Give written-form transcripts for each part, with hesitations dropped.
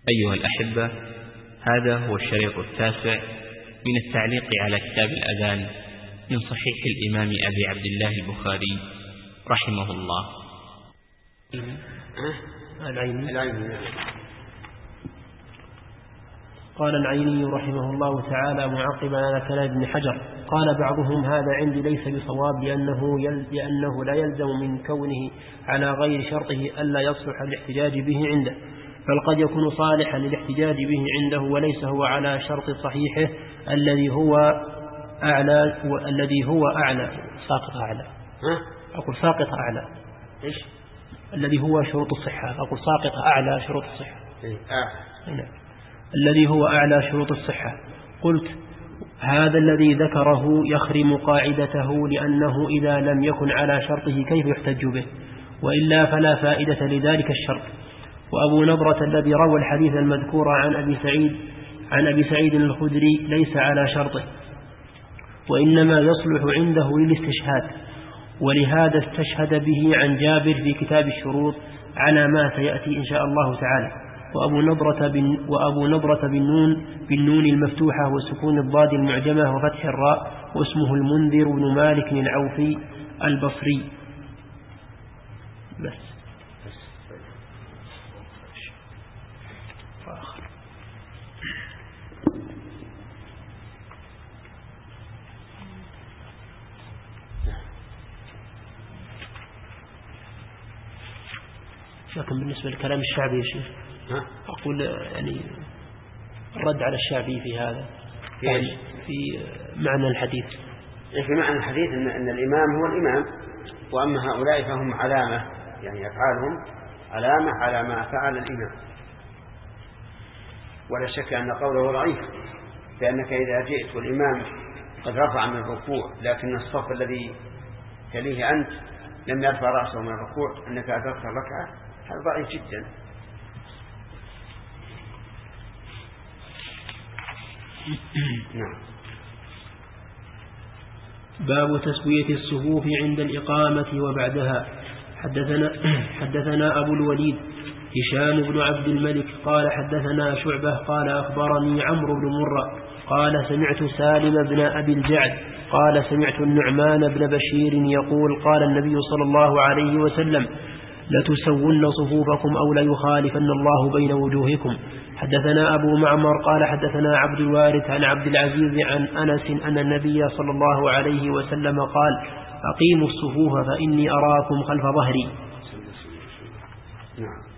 أيها الأحبة، هذا هو الشريط التاسع من التعليق على كتاب الأذان من صحيح الإمام أبي عبد الله البخاري رحمه الله. قال العيني رحمه الله تعالى معقبا على كلام ابن حجر: قال بعضهم: هذا عندي ليس بصواب، لأنه لا يلزم من كونه على غير شرطه ألا يصلح الاحتجاج به عنده، بل قد يكون صالحا للاحتجاج به عنده وليس هو على شرط صحيحه الذي هو أعلى ساقط أعلى الذي هو شروط الصحة. أقول ساقط أعلى شروط الصحة، الذي هو أعلى شروط الصحة. قلت: هذا الذي ذكره يخرم قاعدته، لأنه إذا لم يكن على شرطه كيف يحتج به؟ وإلا فلا فائدة لذلك الشرط. وأبو نضرة الذي روى الحديث المذكور عن أبي سعيد الخدري ليس على شرطه، وإنما يصلح عنده للاستشهاد، ولهذا استشهد به عن جابر في كتاب الشروط على ما سيأتي إن شاء الله تعالى. وأبو نضرة بالنون المفتوحة وسكون الضاد المعجمة وفتح الراء، واسمه المنذر بن مالك العوفي البصري. بس لكن بالنسبة لكلام الشعبي يا شيخ، أقول يعني الرد على الشعبي في هذا يعني في معنى الحديث. في معنى الحديث أن الإمام هو الإمام، وأما هؤلاء فهم علامة، يعني أفعالهم علامة على ما فعل الإمام. ولا شك أن قوله ضعيف، لأنك إذا جئت والإمام قد رفع من الركوع لكن الصف الذي تليه أنت لم يرفع رأسه من الركوع، أنك أدركت الركعة، هذا ضعيف جدا. نعم. باب تسوية الصفوف عند الإقامة وبعدها. حدثنا أبو الوليد هشام بن عبد الملك قال حدثنا شعبة قال أخبرني عمرو بن مرة قال سمعت سالم بن أبي الجعد قال سمعت النعمان بن بشير يقول: قال النبي صلى الله عليه وسلم: لتسون صفوفكم أو ليخالفن الله بين وجوهكم. حدثنا أبو معمر قال حدثنا عبد الوارث عن عبد العزيز عن أنس أن النبي صلى الله عليه وسلم قال: أقيموا الصفوف فإني أراكم خلف ظهري. نعم.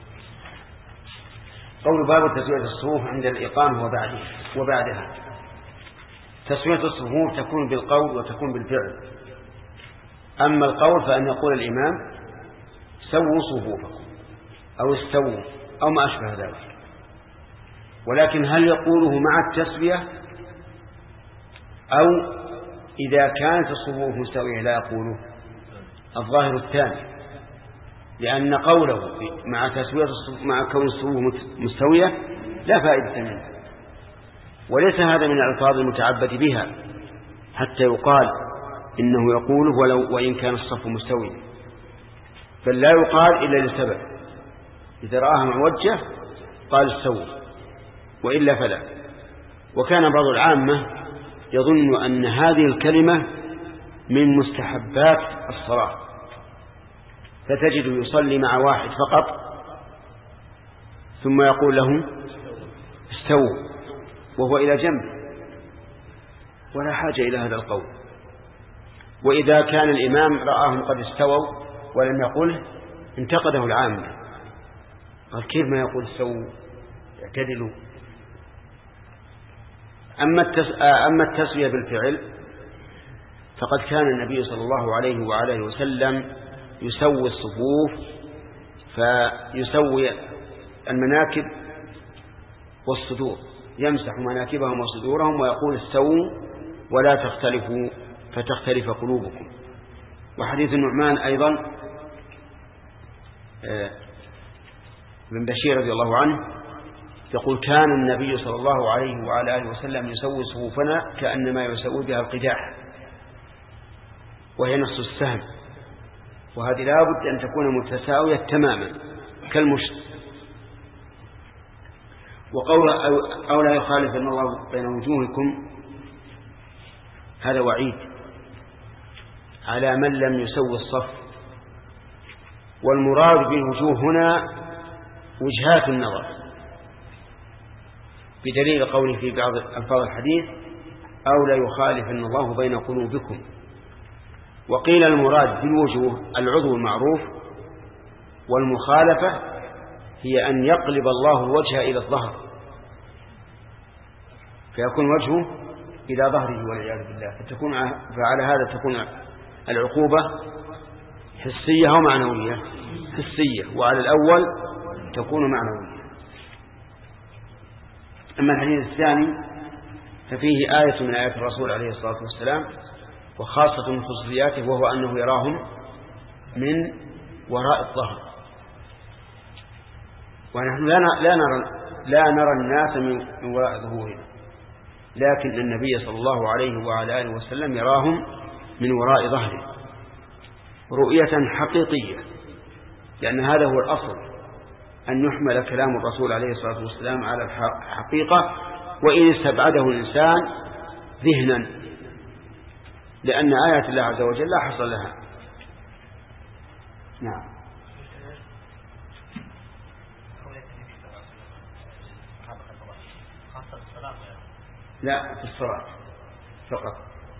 قول باب تسوية الصفوف عند الإقامة وبعدها. تسوية الصفوف تكون بالقول وتكون بالفعل. أما القول فأن يقول الإمام: سووا صفوفكم أو استووا أو ما أشبه ذلك، ولكن هل يقوله مع التسوية أو إذا كانت الصفوف مستوية لا يقوله؟ الظاهر الثاني، لأن قوله مع كون الصفوف مستوية لا فائدة منه، وليس هذا من الألفاظ المتعبد بها حتى يقال إنه يقوله وإن كان الصف مستوي، بل لا يقال إلا لسبب، إذا رآها معوجة قال استووا، وإلا فلا. وكان بعض العامة يظن أن هذه الكلمة من مستحبات الصلاة، فتجد يصلي مع واحد فقط ثم يقول له استووا وهو إلى جنب، ولا حاجة إلى هذا القول. وإذا كان الإمام رآهم قد استووا ولم يقل انتقده العامة، قال: كيف ما يقول استووا اعتدلوا؟ أما التسوية بالفعل فقد كان النبي صلى الله عليه وآله وسلم يسوي الصفوف، فيسوي المناكب والصدور، يمسح مناكبهم وصدورهم ويقول: استووا ولا تختلفوا فتختلف قلوبكم. وحديث النعمان أيضا بن بشير رضي الله عنه يقول: كان النبي صلى الله عليه وعلى آله وسلم يسوي صفوفنا كأنما يسوي بها القداح، وهي نص السهم، وهذه لا بد أن تكون متساوية تماما كالمشط. وقول أو لا يخالفن الله بين وجوهكم هذا وعيد على من لم يسوي الصف. والمراد بالوجوه هنا وجهات النظر، بدليل قوله في بعض ألفاظ الحديث أو لا يخالفن الله بين قلوبكم. وقيل المراد بالوجوه العضو المعروف، والمخالفة هي أن يقلب الله الوجه إلى الظهر فيكون وجهه إلى ظهره والعياذ بالله، فعلى هذا تكون العقوبة حسية أو معنوية؟ حسية، وعلى الأول تكون معنوية. أما الحديث الثاني ففيه آية من آيات الرسول عليه الصلاة والسلام، وخاصة من خصوصياته، وهو أنه يراهم من وراء الظهر. ونحن لا نرى الناس من وراء ظهورنا، لكن النبي صلى الله عليه وعلى آله وسلم يراهم من وراء ظهره رؤية حقيقية، لأن هذا هو الأصل، أن يحمل كلام الرسول عليه الصلاة والسلام على الحقيقة، وإن استبعده الإنسان ذهنا، لأن آيات الله عز وجل لا حصل لها. نعم. لا، في الصلاة فقط.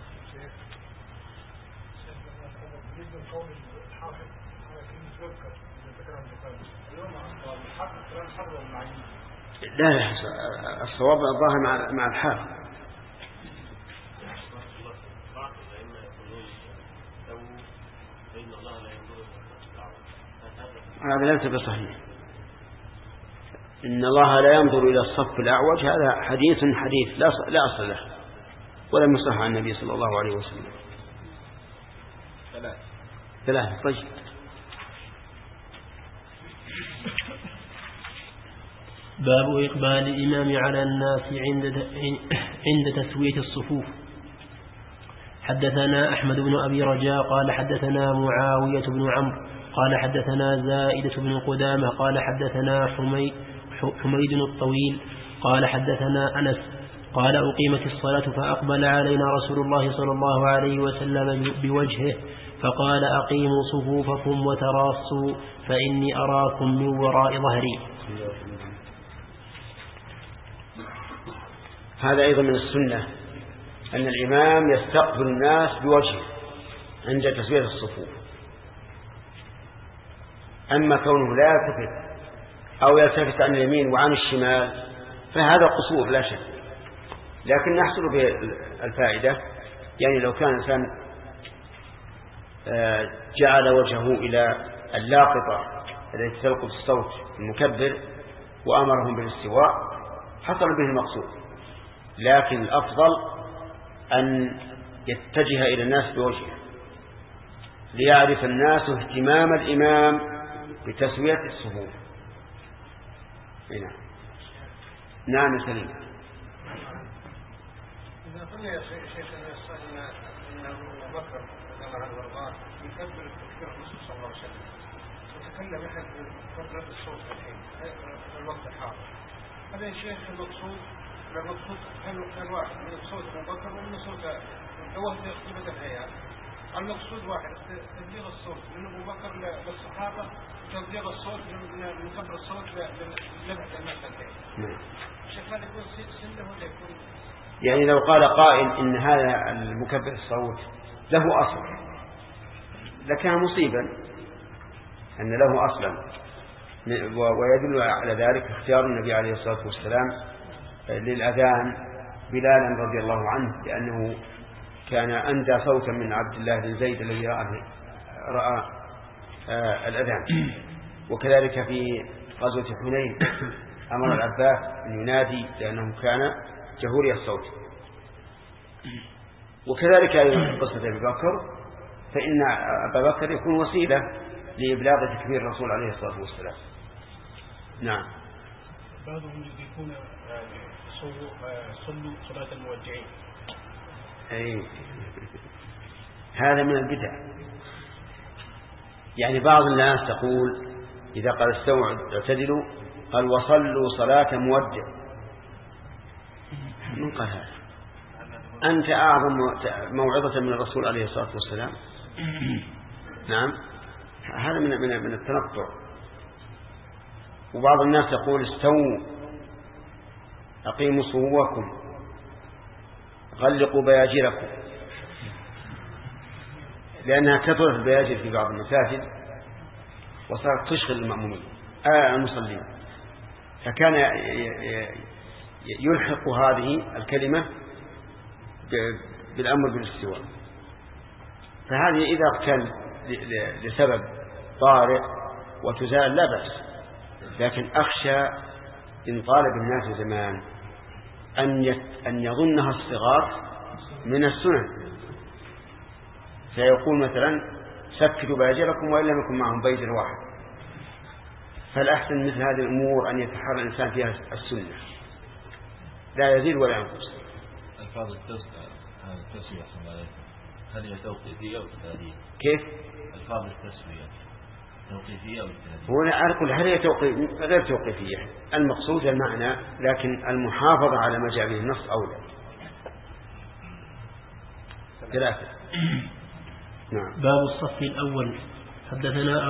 لا، الصواب الظاهر مع الحال. هذا ليس بصحيح. إن الله لا ينظر إلى الصف الأعوج، هذا حديث لا أصل له، ولم يصح عن النبي صلى الله عليه وسلم. ثلاثة. طيب. باب إقبال الإمام على الناس عند تسوية الصفوف. حدثنا أحمد بن أبي رجاء قال حدثنا معاوية بن عمرو قال حدثنا زائدة بن قدامة قال حدثنا حميد الطويل قال حدثنا أنس قال أقيمت الصلاة فأقبل علينا رسول الله صلى الله عليه وسلم بوجهه فقال أقيموا صفوفكم وتراصوا فإني أراكم من وراء ظهري. هذا أيضا من السنة أن الإمام يستقبل الناس بوجهه عند تسوية الصفوف. أما كونه لا يلتفت أو يلتفت عن اليمين وعن الشمال فهذا قصور لا شك، لكن نحصل به الفائدة. يعني لو كان الإنسان جعل وجهه إلى اللاقطة التي تلقط الصوت المكبر وأمرهم بالاستواء حصل به المقصود، لكن الأفضل أن يتجه إلى الناس بوجهه ليعرف الناس اهتمام الإمام بتسوية الصفوف. نعم سليم. إذا قلنا يا شيخ أنه بكر رضي الله عنه وارضاه يكبر التكبير الرسول صلى الله عليه وسلم، وتكلم أحد بكبرة الصوت الحين في الوقت الحاضر، هذا يا شيخ المقصود كان واحد من صوت أبو بكر ومن صوت توهد قيمة الحياة. المقصود واحد تبليغ الصوت من أبو بكر للصحابة، تبليغ الصوت من كبر الصوت للبحث المسألة. الشيخ هذا يكون سنة ولا يكون؟ يعني لو قال قائل إن هذا المكبر الصوت له أصل لكان مصيبا أن له أصلا، ويدل على ذلك اختيار النبي عليه الصلاة والسلام للأذان بلالا رضي الله عنه، لأنه كان أندى صوتا من عبد الله بن زيد الذي رأى الأذان. وكذلك في غزوة حنين أمر العباس أن ينادي لأنه كان جهوري الصوت. وكذلك أيضا قصة أبي بكر، فإن أبا بكر يكون وسيلة لإبلاغ تكبير الرسول عليه الصلاة والسلام. نعم. بعضهم يقولون صلوا صلاة المودعين. أي هذا من البدع. يعني بعض الناس تقول إذا قال استووا اعتدلوا قال وصلوا صلاة مودع، من قال هذا؟ أنت أعظم موعظة من الرسول عليه الصلاة والسلام. نعم، هذا من التنطع. وبعض الناس يقول استووا، أقيموا صفوفكم، غلقوا بياجركم، لأنها كثرت البياجر في بعض المساجد وصارت تشغل المأمومين المصلين، فكان يلحق هذه الكلمة بالأمر بالاستواء. فهذه إذا كان لسبب طارئ وتزال لا بأس، لكن أخشى إن طالب الناس زمان أن يظنها الصغار من السنن، فيقول مثلا سكتوا بياجركم وإن لم يكن معهم بيجر واحد. فالأحسن مثل هذه الأمور أن يتحرى الإنسان فيها السنة، لا يزيد ولا ينقص. الفاظ التسوية هل هي توقيفية أو ابتدائية؟ كيف؟ الفاظ التسوية توقيفية أو ابتدائية؟ هنا أقول هل هي غير توقيفية، المقصود المعنى، لكن المحافظة على ما جاء به النص أولى. ثلاثة. نعم. باب الصف الأول. حدثنا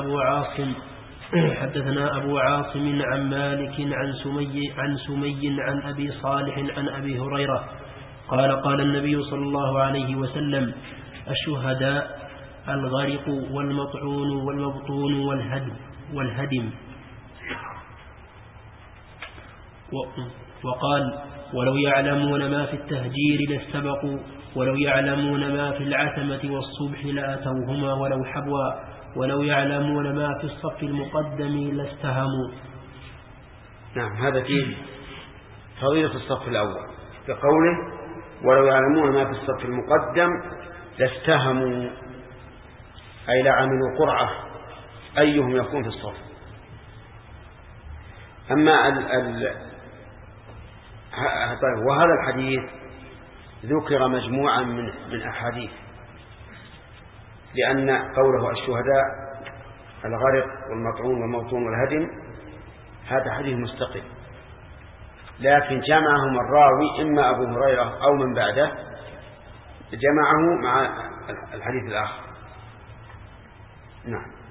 أبو عاصم عن مالك عن سمي عن أبي صالح عن أبي هريرة قال النبي صلى الله عليه وسلم: الشهداء الغرق والمطعون والمبطون والهدم. وقال: ولو يعلمون ما في التهجير لاستبقوا، ولو يعلمون ما في العتمة والصبح لأتوهما ولو حبوا، ولو يعلمون ما في الصف المقدم لاستهموا. نعم، هذا فيه فضيلة الصف الأول بقوله: ولو يعلمون ما في الصف المقدم لاستهموا، أي لعملوا قرعة أيهم يكون في الصف. أما وهذا الحديث ذكر مجموعة من أحاديث، لأن قوله الشهداء الغرق والمطعون والموطون والهدم هذا حديث مستقل، لكن جمعهم الراوي إما أبو هريرة أو من بعده، جمعه مع الحديث الآخر. نعم.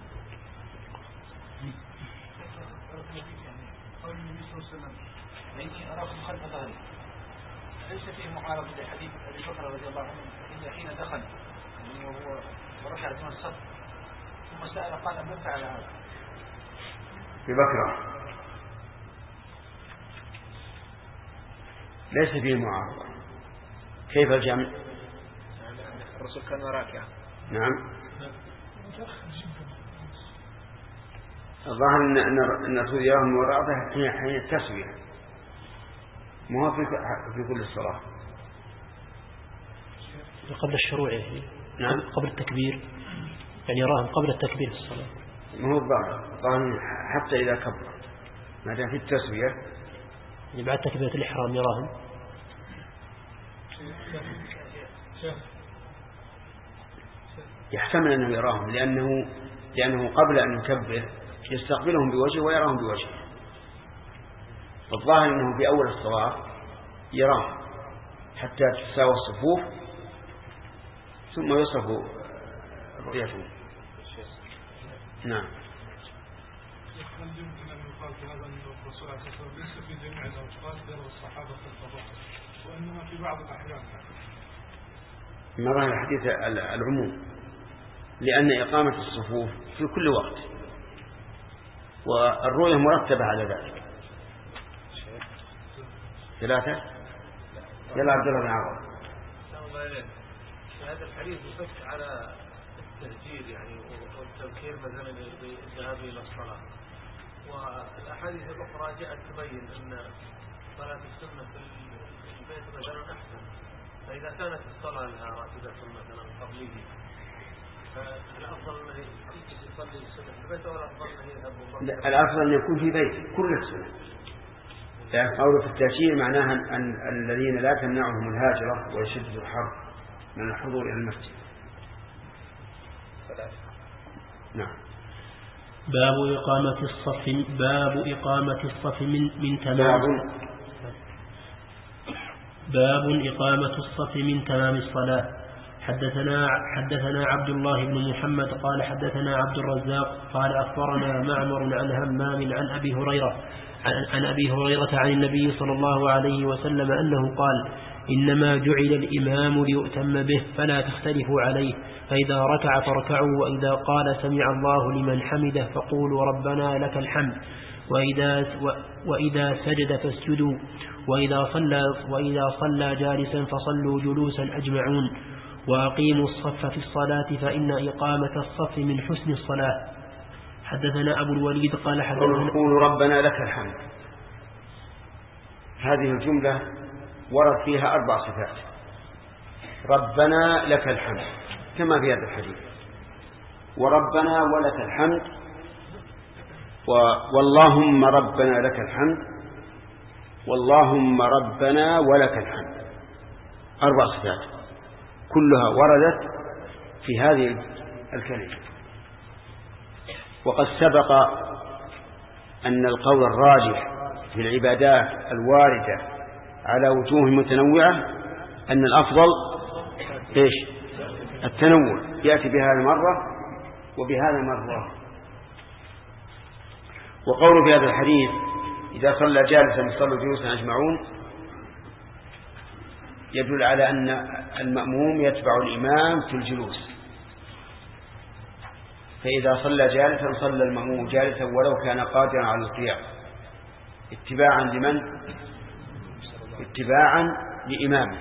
قول النبي صلى الله عليه وسلم: إني أراكم خلف ظهري، ليس فيه معارضة لحديث أبي بكر رضي الله عنه إن حين دخل وهو وركع من الصف ثم سأل قال: من فعل هذا؟ في بكرة ليس فيه معارضة. كيف الجمع؟ الرسول كان راكعا. نعم. الظاهر أن الرسول يراه من وراءه حين التسوية، مو في كل الصلاة، قبل الشروع. نعم. قبل التكبير، يعني يراهم قبل التكبير في الصلاة. ما هو الظاهر حتى إذا كبر ما دام في التسوية، يعني بعد تكبيرة الإحرام يراهم. يحتمل أنه يراهم لأنه قبل أن يكبر يستقبلهم بوجهه ويراهم بوجهه. الظاهر أنه في أول الصلاة يراهم حتى تساوى الصفوف ثم يصرف رؤيته. نعم. يمكن أن يقال في هذا أن الرسول عليه الصلاة والسلام ليس في جميع الأوقات يرى الصحابة في الفضاء، وإنما في بعض الأحيان. نرى الحديث العموم، لأن إقامة الصفوف في كل وقت، والرؤية مرتبة على ذلك. ثلاثة. يلا عبد الله بن عوض. هذا الحديث يفك على التهجير يعني والتبكير مثلا للذهاب إلى الصلاة، والأحاديث الأخرى جاءت تبين أن صلاة السنة في البيت مثلا أحسن، فإذا كانت الصلاة لها راتبة مثلا قبليه فالأفضل أنه يصلي السنة في البيت، ولا الأفضل أنه يذهب؟ الأفضل أن يكون في بيت كل السنة. قوله في التأشير معناها أن الذين لا تمنعهم الهاجرة ويشد الحر من الحضور إلى المسجد. نعم. باب إقامة الصف من تمام. باب إقامة الصف من تمام الصلاة. حدثنا عبد الله بن محمد قال حدثنا عبد الرزاق قال أخبرنا معمر عن همام عن أبي هريرة عن النبي صلى الله عليه وسلم أنه قال إنما جعل الإمام ليؤتم به فلا تختلفوا عليه، فإذا ركع فاركعوا، وإذا قال سمع الله لمن حمده فقولوا ربنا لك الحمد، وإذا سجد فاسجدوا، وإذا صلى جالسا فصلوا جلوسا أجمعون، وأقيموا الصف في الصلاة فإن إقامة الصف من حسن الصلاة. حدثنا أبو الوليد قال حدثنا قولوا ربنا لك الحمد. هذه الجملة ورد فيها 4 صفات: ربنا لك الحمد كما في هذا الحديث، وربنا ولك الحمد، واللهم ربنا لك الحمد، واللهم ربنا ولك الحمد. 4 صفات كلها وردت في هذه الكلمة. وقد سبق أن القول الراجح في العبادات الواردة على وجوه متنوعة أن الأفضل التنوع، يأتي بهذا مرة وبهذا مرة. وقوله في هذا الحديث إذا صلى جالسا صلوا جلوسا أجمعون يدل على أن المأموم يتبع الإمام في الجلوس، فإذا صلى جالسا صلى المأموم جالسا ولو كان قادرا على القيام، اتباعا لمن؟ اتباعا لإمامه.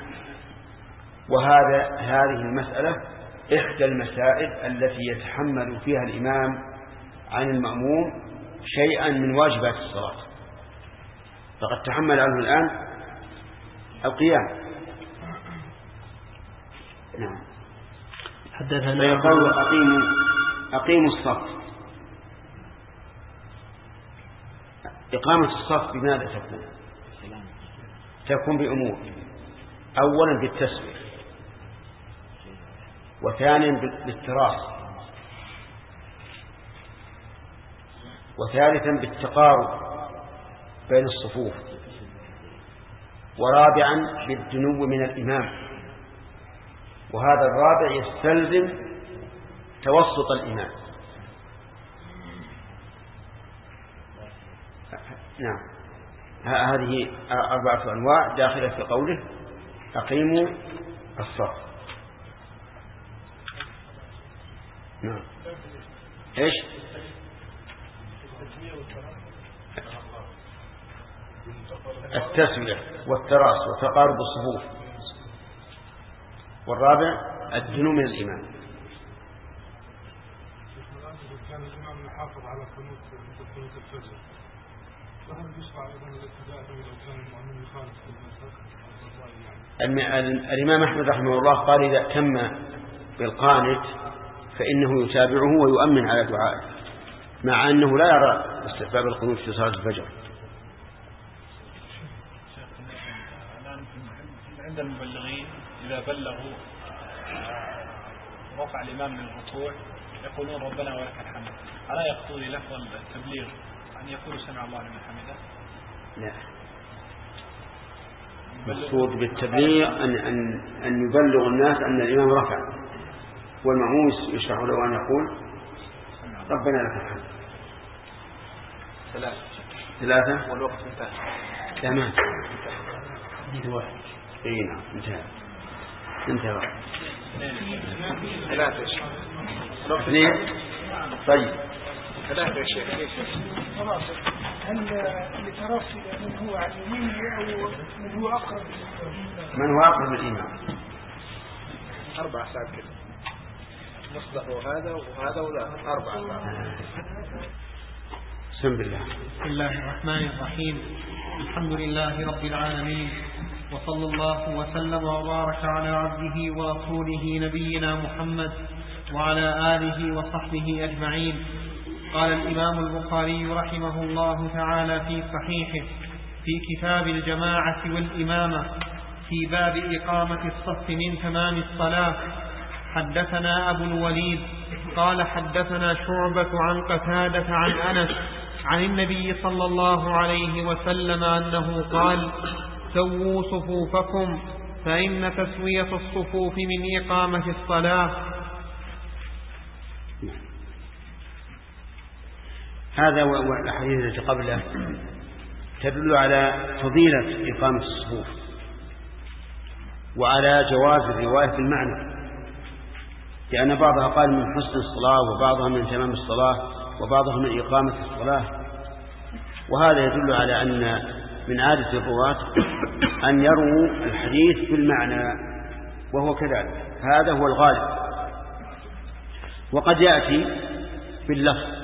هذه المسألة إحدى المسائل التي يتحمل فيها الإمام عن المأموم شيئا من واجبات الصلاة، فقد تحمل عنه الآن القيام. نعم. فيقول أقيموا الصف. إقامة الصف بماذا تكون؟ تكون بأمور: أولا بالتسوية، وثانيا بالتراص، وثالثا بالتقارب بين الصفوف، ورابعا بالدنو من الإمام، وهذا الرابع يستلزم توسط الإمام. نعم. هذه 4 أنواع داخلة في قوله أقيموا الصف. نعم. إيش؟ التسوية والتراص وتقارب الصفوف، والرابع الدنو من الإمام. كان الإمام يحافظ على قنوت الفجر، فهل يشرع أيضا الابتداء لو كان المؤمن يخالف الإمام أحمد رحمه الله قال إذا تم بالقانت فإنه يتابعه ويؤمن على دعائه، مع أنه لا يرى استحباب القنوت في صلاة الفجر. عند المبلغين إذا بلغوا رفع الإمام من الركوع يقولون ربنا ولك الحمد، ألا يقتضي لفظ التبليغ أن يقول سمع الله لمن حمده؟ لا، المقصود بالتبليغ أن يبلغ الناس أن الإمام رفع، والمأموم يشرح له أن يقول ربنا لك الحمد. 3 والوقت انتهى. تمام. حديث 1. اي نعم انتهى. 3 2. طيب 3 يا شيخ. هل التراصي من هو عن يمينه أو من هو أقرب؟ من هو أقرب الإمام؟ 4 ساعات كده، مصدق وهذا وهذا وذا 4 ساعات. بسم الله. بسم الله الرحمن الرحيم. الحمد لله رب العالمين، وصلى الله وسلم وبارك على عبده ورسوله نبينا محمد وعلى آله وصحبه أجمعين. قال الإمام البخاري رحمه الله تعالى في صحيحه في كتاب الجماعة والإمامة في باب إقامة الصف من تمام الصلاة: حدثنا أبو الوليد قال حدثنا شعبة عن قتادة عن أنس عن النبي صلى الله عليه وسلم أنه قال: سووا صفوفكم فإن تسوية الصفوف من إقامة الصلاة. هذا والأحاديث التي قبله تدل على فضيلة إقامة الصفوف وعلى جواز الرواية بالمعنى، لأن بعضها قال من حسن الصلاة وبعضها من تمام الصلاة وبعضها من إقامة الصلاة، وهذا يدل على أن من عادة الرواة أن يروا الحديث بالمعنى، وهو كذلك، هذا هو الغالب. وقد يأتي باللفظ،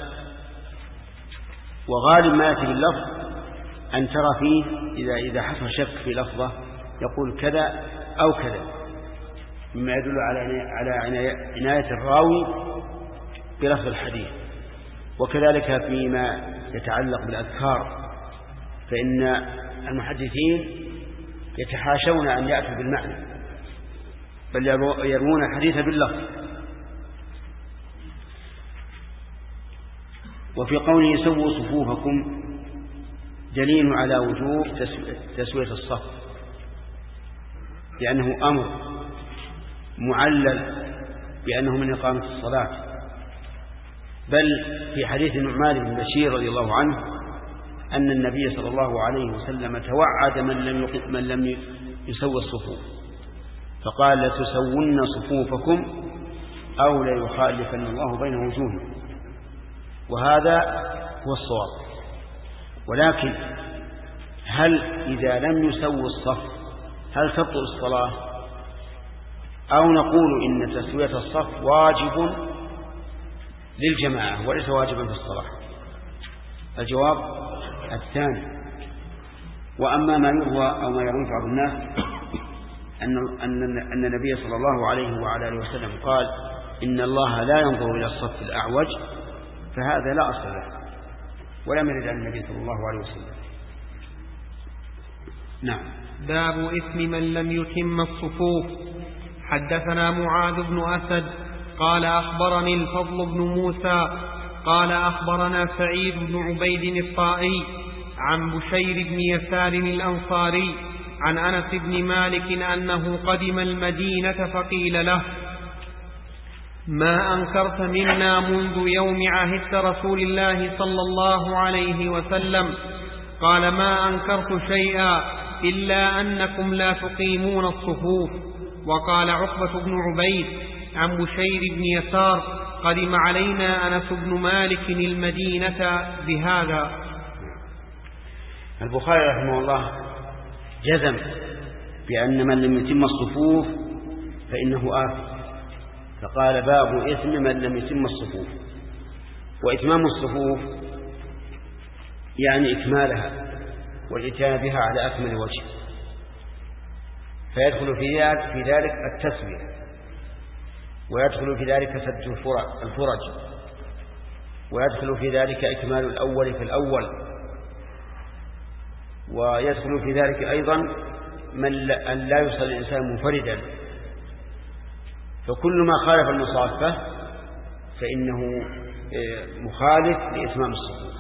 وغالب ما يأتي باللفظ أن ترى فيه إذا حصل شك في لفظة يقول كذا أو كذا، مما يدل على عناية الراوي بلفظ الحديث. وكذلك فيما يتعلق بالأذكار، فإن المحدثين يتحاشون أن يأتوا بالمعنى، بل يرمون الحديث باللفظ. وفي قوله سووا صفوفكم دليل على وجوب تسوية الصف، لأنه أمر معلل بأنه من إقامة الصلاة. بل في حديث النعمان بن بشير رضي الله عنه أن النبي صلى الله عليه وسلم توعد من لم يسوي الصفوف، فقال لتسون صفوفكم أو ليخالفن الله بين وجوهكم، وهذا هو الصواب. ولكن هل إذا لم يسوي الصف هل تبطل الصلاة، أو نقول إن تسوية الصف واجب للجماعة وليس واجبا في الصلاة؟ الجواب الثاني. وأما ما يروى أو ما يروي بعض الناس أن النبي صلى الله عليه وعلى آله وسلم قال إن الله لا ينظر إلى الصف الأعوج، فهذا لا أصل له ولم يرد عن النبي صلى الله عليه وسلم. نعم. باب إثم من لم يتم الصفوف. حدثنا معاذ بن أسد قال أخبرني الفضل بن موسى قال أخبرنا سعيد بن عبيد الطائي عن بشير بن يسار الأنصاري عن أنس بن مالك أنه قدم المدينة فقيل له ما أنكرت منا منذ يوم عهدت رسول الله صلى الله عليه وسلم؟ قال ما أنكرت شيئا إلا أنكم لا تقيمون الصفوف. وقال عقبة بن عبيد عن بشير بن يسار قدم علينا أنس بن مالك المدينة بهذا. البخاري رحمه الله جزم بأن من لم يتم الصفوف فإنه آثم، فقال باب إثم من لم يتم الصفوف. وإتمام الصفوف يعني إكمالها والإتيان بها على أكمل وجه، فيدخل في ذلك التسوية، ويدخل في ذلك سد الفرج، ويدخل في ذلك إكمال الأول في الأول، ويدخل في ذلك أيضا أن لا يصلي الإنسان منفردا. فكل ما خالف المصافة فإنه مخالف لإتمام الصفوف.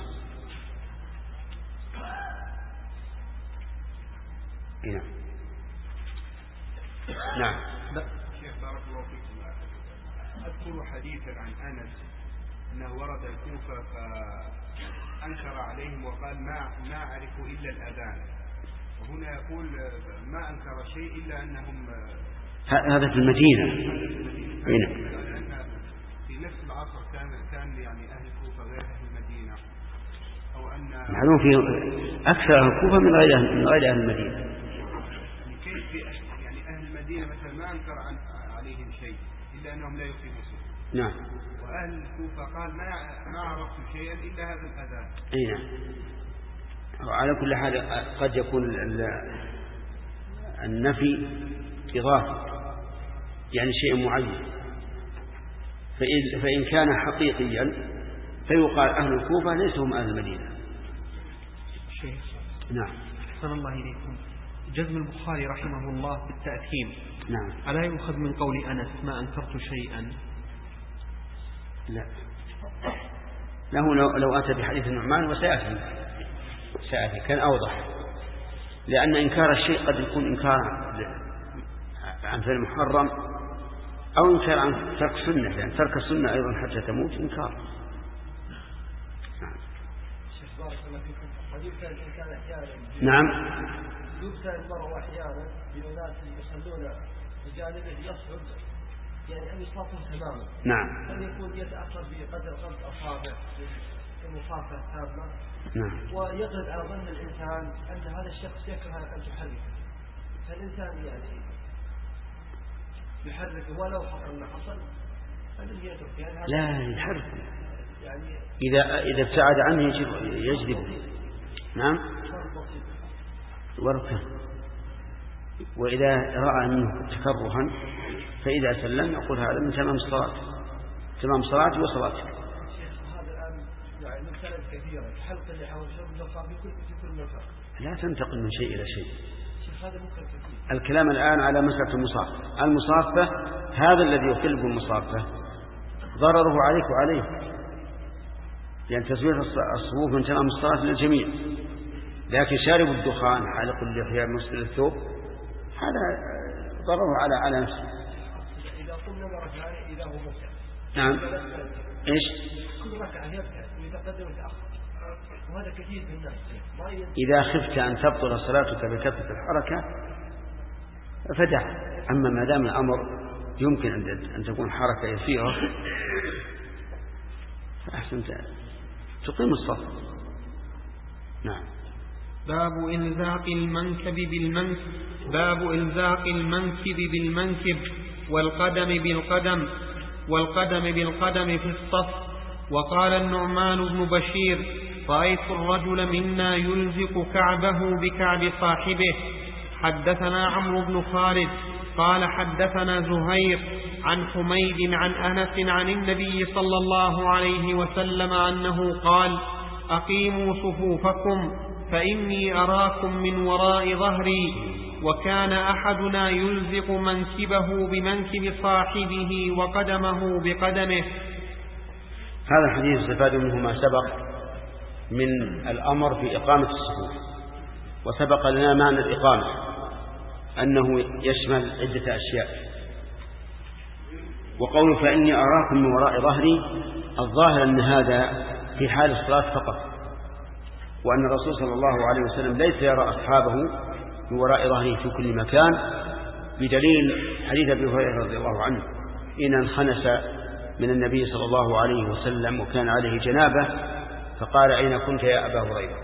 نعم. شيخ بارك الله فيكم، أذكر حديثا عن أنس أنه ورد الكوفة فأنكر عليهم وقال ما أعرف إلا الأذان، وهنا يقول ما أنكر شيء إلا أنهم هذا في المدينة. لأن في نفس العصر كان يعني أهل الكوفة غير أهل المدينة، أو أن معلوم في أكثر أهل الكوفة من غير أهل المدينة. كيف يعني أهل المدينة مثلا ما أنكر عليهم شيء إلا أنهم لا يقيمون الصلاة. نعم. وأهل الكوفة قال ما عرفت شيئا إلا هذا الأذان. نعم. على كل حال قد يكون النفي إضافي، يعني شيء معين، فإن كان حقيقيا فيقال أهل الكوفة ليسوا هم أهل المدينة. شيخ. نعم. أحسن الله إليكم. جزم البخاري رحمه الله بالتأثيم. نعم. ألا يؤخذ من قول أنس ما أنكرت شيئا؟ لا، له لو أتى بحديث النعمان وسيأتي كان أوضح. لأن إنكار الشيء قد يكون إنكار عن فعل محرم أو إنكار عن ترك سنة، لأن ترك السنة أيضا حتى تموت إنكار. نعم. يبتلى المرء أحيانا بناس يصلون بجانبه يصعب يعني أن يصافه تماما. نعم. أن يكون يتأخر بقدر 5 أصابع المصافة تامة. نعم. ويغلب على ظن الإنسان أن هذا الشخص يكره أن تحركه، فالإنسان يعني يحركه ولو حصل ما حصل فلن يترك يعني. لا يحرك يعني إذا ابتعد عنه يجذبه. نعم. وركه. وإذا رأى منه تكرها فإذا سلم يقول هذا من تمام الصلاة، تمام صلاتي وصلاتك. هذا الآن يعني مسألة كثيرة، حلق اللي حول شرب النصاب في كل مكان. لا تنتقل من شيء إلى شيء. هذا ممكن كثير. الكلام الآن على مسألة المصافة. المصافة هذا الذي يخل بالمصافة ضرره عليك وعليه، لأن تزوير الصفوف من تمام الصلاة للجميع. لكن شارب الدخان حالق اللحية مسدل الثوب هذا ضرره على نفسه. إذا قلنا ركعة إذا هو مسلم. نعم. إيش؟ كل ركعة يركع وإذا قدم يتأخر، وهذا كثير من الناس. إذا خفت أن تبطل صلاتك بكثرة الحركة فدع. أما ما دام الأمر يمكن أن تكون حركة يسيرة فأحسن تقيم الصف. نعم. باب إلزاق المنكب بالمنكب، باب إلزاق المنكب بالمنكب والقدم بالقدم بالقدم في الصف. وقال النعمان بن بشير: رأيت الرجل منا يلزق كعبه بكعب صاحبه. حدثنا عمرو بن خالد قال حدثنا زهير عن حميد عن أنس عن النبي صلى الله عليه وسلم أنه قال: أقيموا صفوفكم فإني أراكم من وراء ظهري. وكان أحدنا يلزق منكبه بمنكب صاحبه وقدمه بقدمه. هذا الحديث استفاد منه ما سبق من الأمر في إقامة الصفوف، وسبق لنا معنى الإقامة أنه يشمل عدة أشياء. وقول فإني أراكم من وراء ظهري، الظاهر أن هذا في حال الصلاة فقط، وأن الرسول صلى الله عليه وسلم ليس يرى أصحابه من وراء ظهره في كل مكان، بدليل حديث أبي هريرة رضي الله عنه إن انخنس من النبي صلى الله عليه وسلم وكان عليه جنابه فقال: أين كنت يا أبا هريرة؟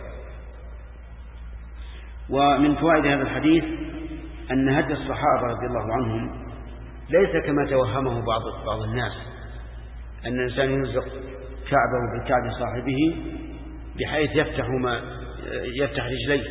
ومن فوائد هذا الحديث أن هدي الصحابة رضي الله عنهم ليس كما توهمه بعض الناس، أن الإنسان يلزق كعبه بكعب صاحبه بحيث يفتح رجليه،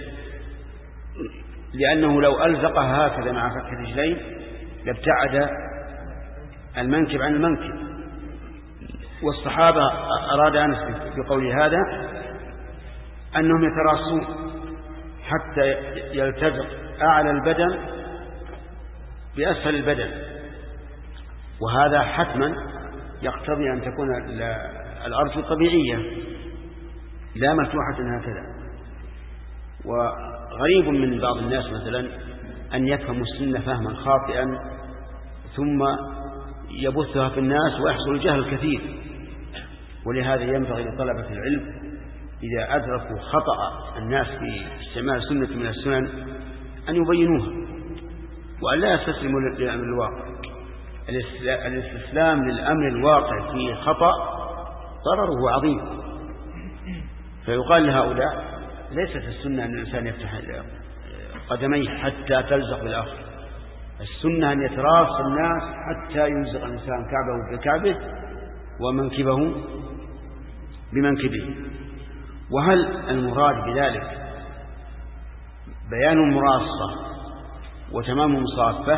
لأنه لو ألزقها هكذا مع فتح رجليه لابتعد المنكب عن المنكب. والصحابة أراد أنس بقول هذا أنهم يتراصون حتى يلتزق أعلى البدن بأسفل البدن، وهذا حتما يقتضي أن تكون الأرجل طبيعية لا مفتوحة هكذا. وغريب من بعض الناس مثلا أن يفهموا السنة فهما خاطئا ثم يبثها في الناس ويحصل الجهل الكثير. ولهذا ينبغي لطلبة العلم إذا أدركوا خطأ الناس في استعمال سنة من السنن أن يبينوها وأن لا يستسلموا للأمر الواقع. الاستسلام للأمر الواقع في خطأ ضرره عظيم. فيقال لهؤلاء: ليست السنة أن الإنسان يفتح قدميه حتى تلزق بالآخر، السنة أن يتراص الناس حتى يلزق الإنسان كعبه بكعبه ومنكبه بمنكبه. وهل المراد بذلك بيان المراصة وتمام المصافة،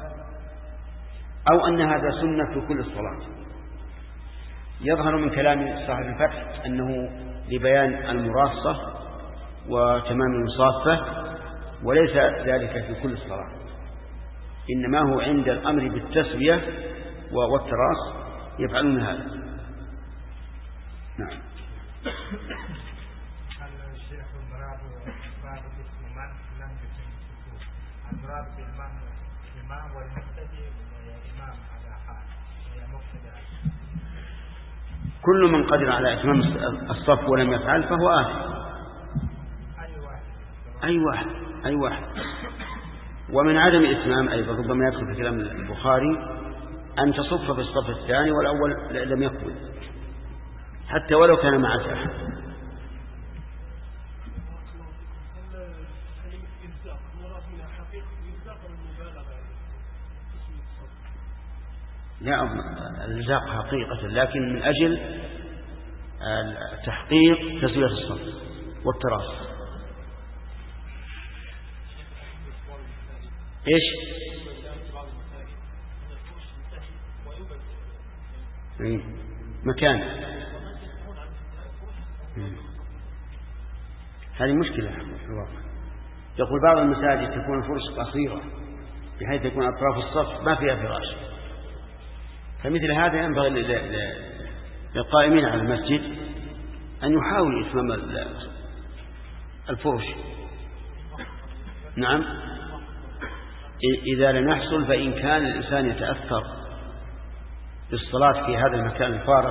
أو أن هذا سنة في كل الصلاة؟ يظهر من كلام صاحب الفتح أنه لبيان المراصة وتمام المصافة، وليس ذلك في كل الصلاة، إنما هو عند الأمر بالتسوية والتراص يفعلون هذا. نعم. هل الشيخ المراد باب اسم من لم المراد بالإمام والمقتدي والإمام على حال كل من قدر على إتمام الصف ولم يفعل فهو آثم. أي واحد. ومن عدم الإتمام أيضا ربما يدخل في كلام البخاري أن تصف في الصف الثاني والأول لم يكمل حتى ولو كان معك أحد. لا الإلزاق حقيقة، لكن من أجل تحقيق تسوية الصف والتراص. إيش؟ مكان. هذه مشكلة في الواقع. يقول بعض المساجد تكون الفرش قصيرة بحيث يكون أطراف الصف ما فيها فراش، فمثل هذا ينبغي للقائمين على المسجد أن يحاولوا إتمام الفرش. نعم، إذا لم يحصل فإن كان الإنسان يتأثر بالصلاة في هذا المكان الفارغ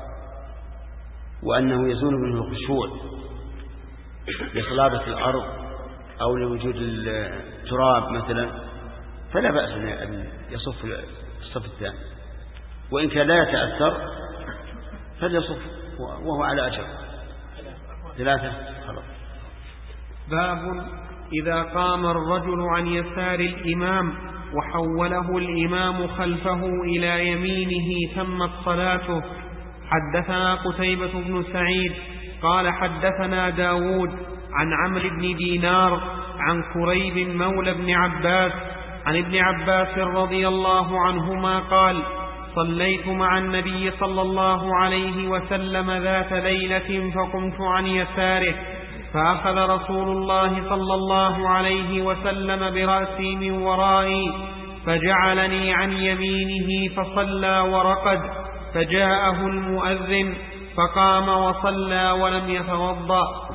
وأنه يزول منه الخشوع لصلابة الأرض أو لوجود التراب مثلا، فلا بأس أن يصف الصف الثاني، وإن كان لا يتأثر فليصف وهو على أجر. 3 خلاص. باب إذا قام الرجل عن يسار الإمام وحوله الإمام خلفه إلى يمينه تمت صلاته. حدثنا قتيبة بن سعيد قال حدثنا داود عن عمرو بن دينار عن كريب مولى بن عباس عن ابن عباس رضي الله عنهما قال صليت مع النبي صلى الله عليه وسلم ذات ليلة فقمت عن يساره فأخذ رسول الله صلى الله عليه وسلم برأسي من ورائي فجعلني عن يمينه فصلى ورقد، فجاءه المؤذن فقام وصلى ولم يتوضأ.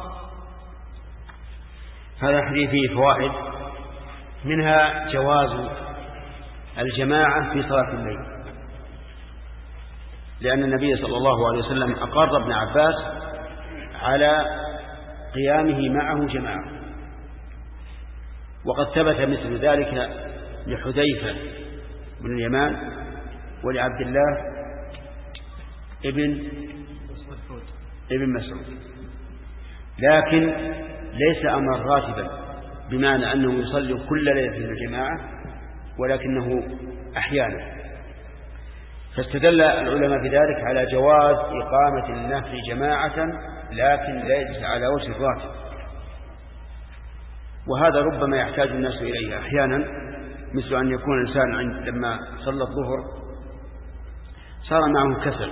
هذا الحديث فيه فوائد، منها جواز الجماعة في صلاة الليل، لأن النبي صلى الله عليه وسلم أقر ابن عباس على قيامه معه جماعة، وقد ثبت مثل ذلك لحذيفة بن اليمان ولعبد الله ابن مسعود، لكن ليس أمر راتبا بمعنى أنه يصلي كل ليلة في الجماعة، ولكنه أحيانا. فاستدل العلماء بذلك على جواز إقامة النفل جماعة لكن ليس على وجه الراتب، وهذا ربما يحتاج الناس إليه أحيانا، مثل أن يكون الإنسان لما صلى الظهر صار معه كسل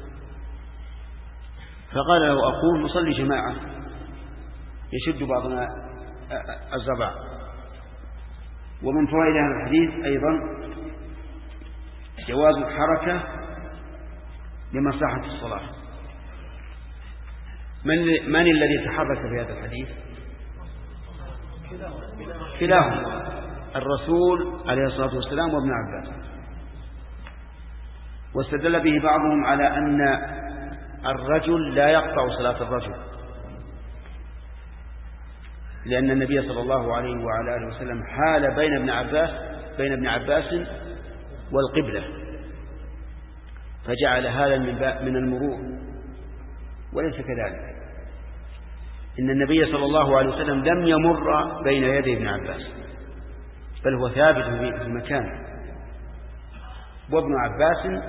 فقال له أقول نصلي جماعة، يشد بعضنا الزبع. ومن فوائد هذا الحديث أيضا جواز الحركة لمصلحة الصلاة. من الذي تحرك في هذا الحديث؟ كلاهما، الرسول عليه الصلاة والسلام وابن عباس. واستدل به بعضهم على أن الرجل لا يقطع صلاة الرجل، لأن النبي صلى الله عليه وعلى آله وسلم حال بين ابن عباس والقبلة، فجعل هذا من المرور، وليس كذلك. إن النبي صلى الله عليه وسلم لم يمر بين يدي ابن عباس، بل هو ثابت في مكانه، وابن عباس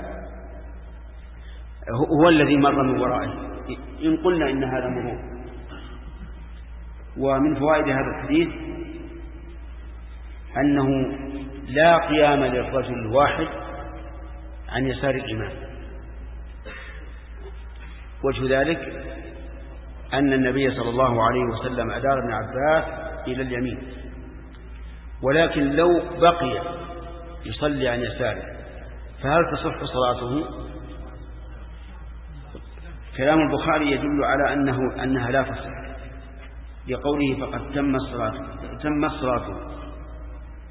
هو الذي مر من ورائه، إن قلنا إن هذا مرور. ومن فوائد هذا الحديث أنه لا قيام للرجل الواحد عن يسار الإمام. وجه ذلك أن النبي صلى الله عليه وسلم أدار ابن عباس إلى اليمين، ولكن لو بقي يصلي عن يساره فهل تصح صلاته؟ كلام البخاري يدل على أنها لا تصح، لقوله فقد تم الصلاة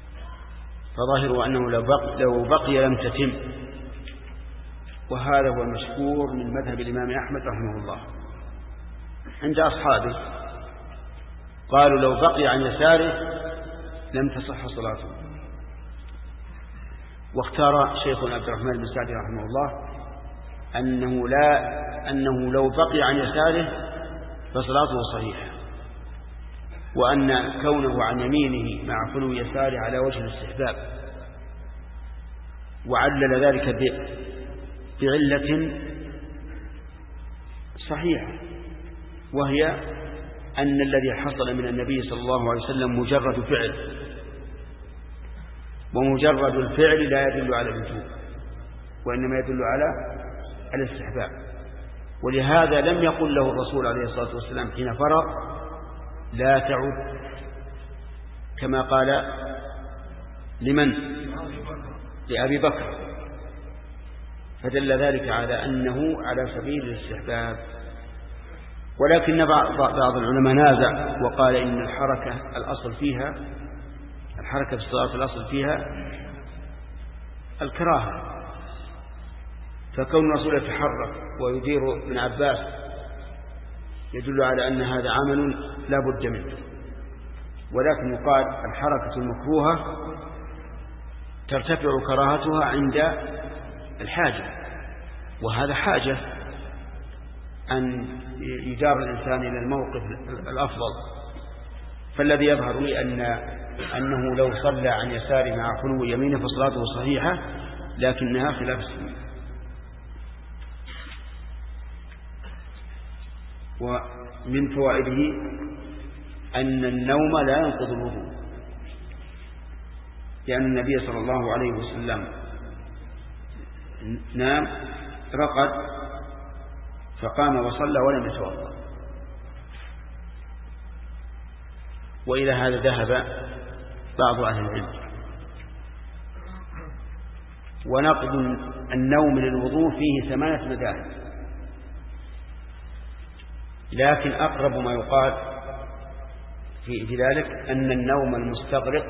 فظاهره أنه لو بقي لم تتم، وهذا هو المشهور من مذهب الإمام أحمد رحمه الله عند أصحابه، قالوا لو بقي عن يساره لم تصح صلاته. واختار شيخنا عبد الرحمن بن سعدي رحمه الله أنه لو بقي عن يساره فصلاته صحيحة، وأن كونه عن يمينه مع خلو يساره على وجه الاستحباب، وعلل ذلك بعلة صحيحة، وهي أن الذي حصل من النبي صلى الله عليه وسلم مجرد فعل، ومجرد الفعل لا يدل على الوجوب، وإنما يدل على الاستحباب. ولهذا لم يقل له الرسول عليه الصلاة والسلام حين فرغ لا تعد، كما قال لمن؟ لأبي بكر، فدل ذلك على أنه على سبيل الاستحباب. ولكن بعض العلماء نازع وقال إن الحركة في الصلاة الأصل فيها الكراهة، فكون الرسول يتحرك ويدير ابن عباس يدل على أن هذا عمل لا بد منه. ولكن يقال الحركة المكروهة ترتفع كراهتها عند الحاجة، وهذا حاجة أن يدار الإنسان إلى الموقف الأفضل. فالذي يظهر لي أنه لو صلى عن يساره مع خلو يمينه فصلاته صحيحة، لكنها خلاف السنة. ومن فوائده أن النوم لا ينقض الوضوء، لأن النبي صلى الله عليه وسلم نام رقد فقام وصلى ولم يتوضأ. وإلى هذا ذهب بعض أهل العلم. ونقض النوم للوضوء فيه 8 مذاهب، لكن أقرب ما يقال في ذلك أن النوم المستغرق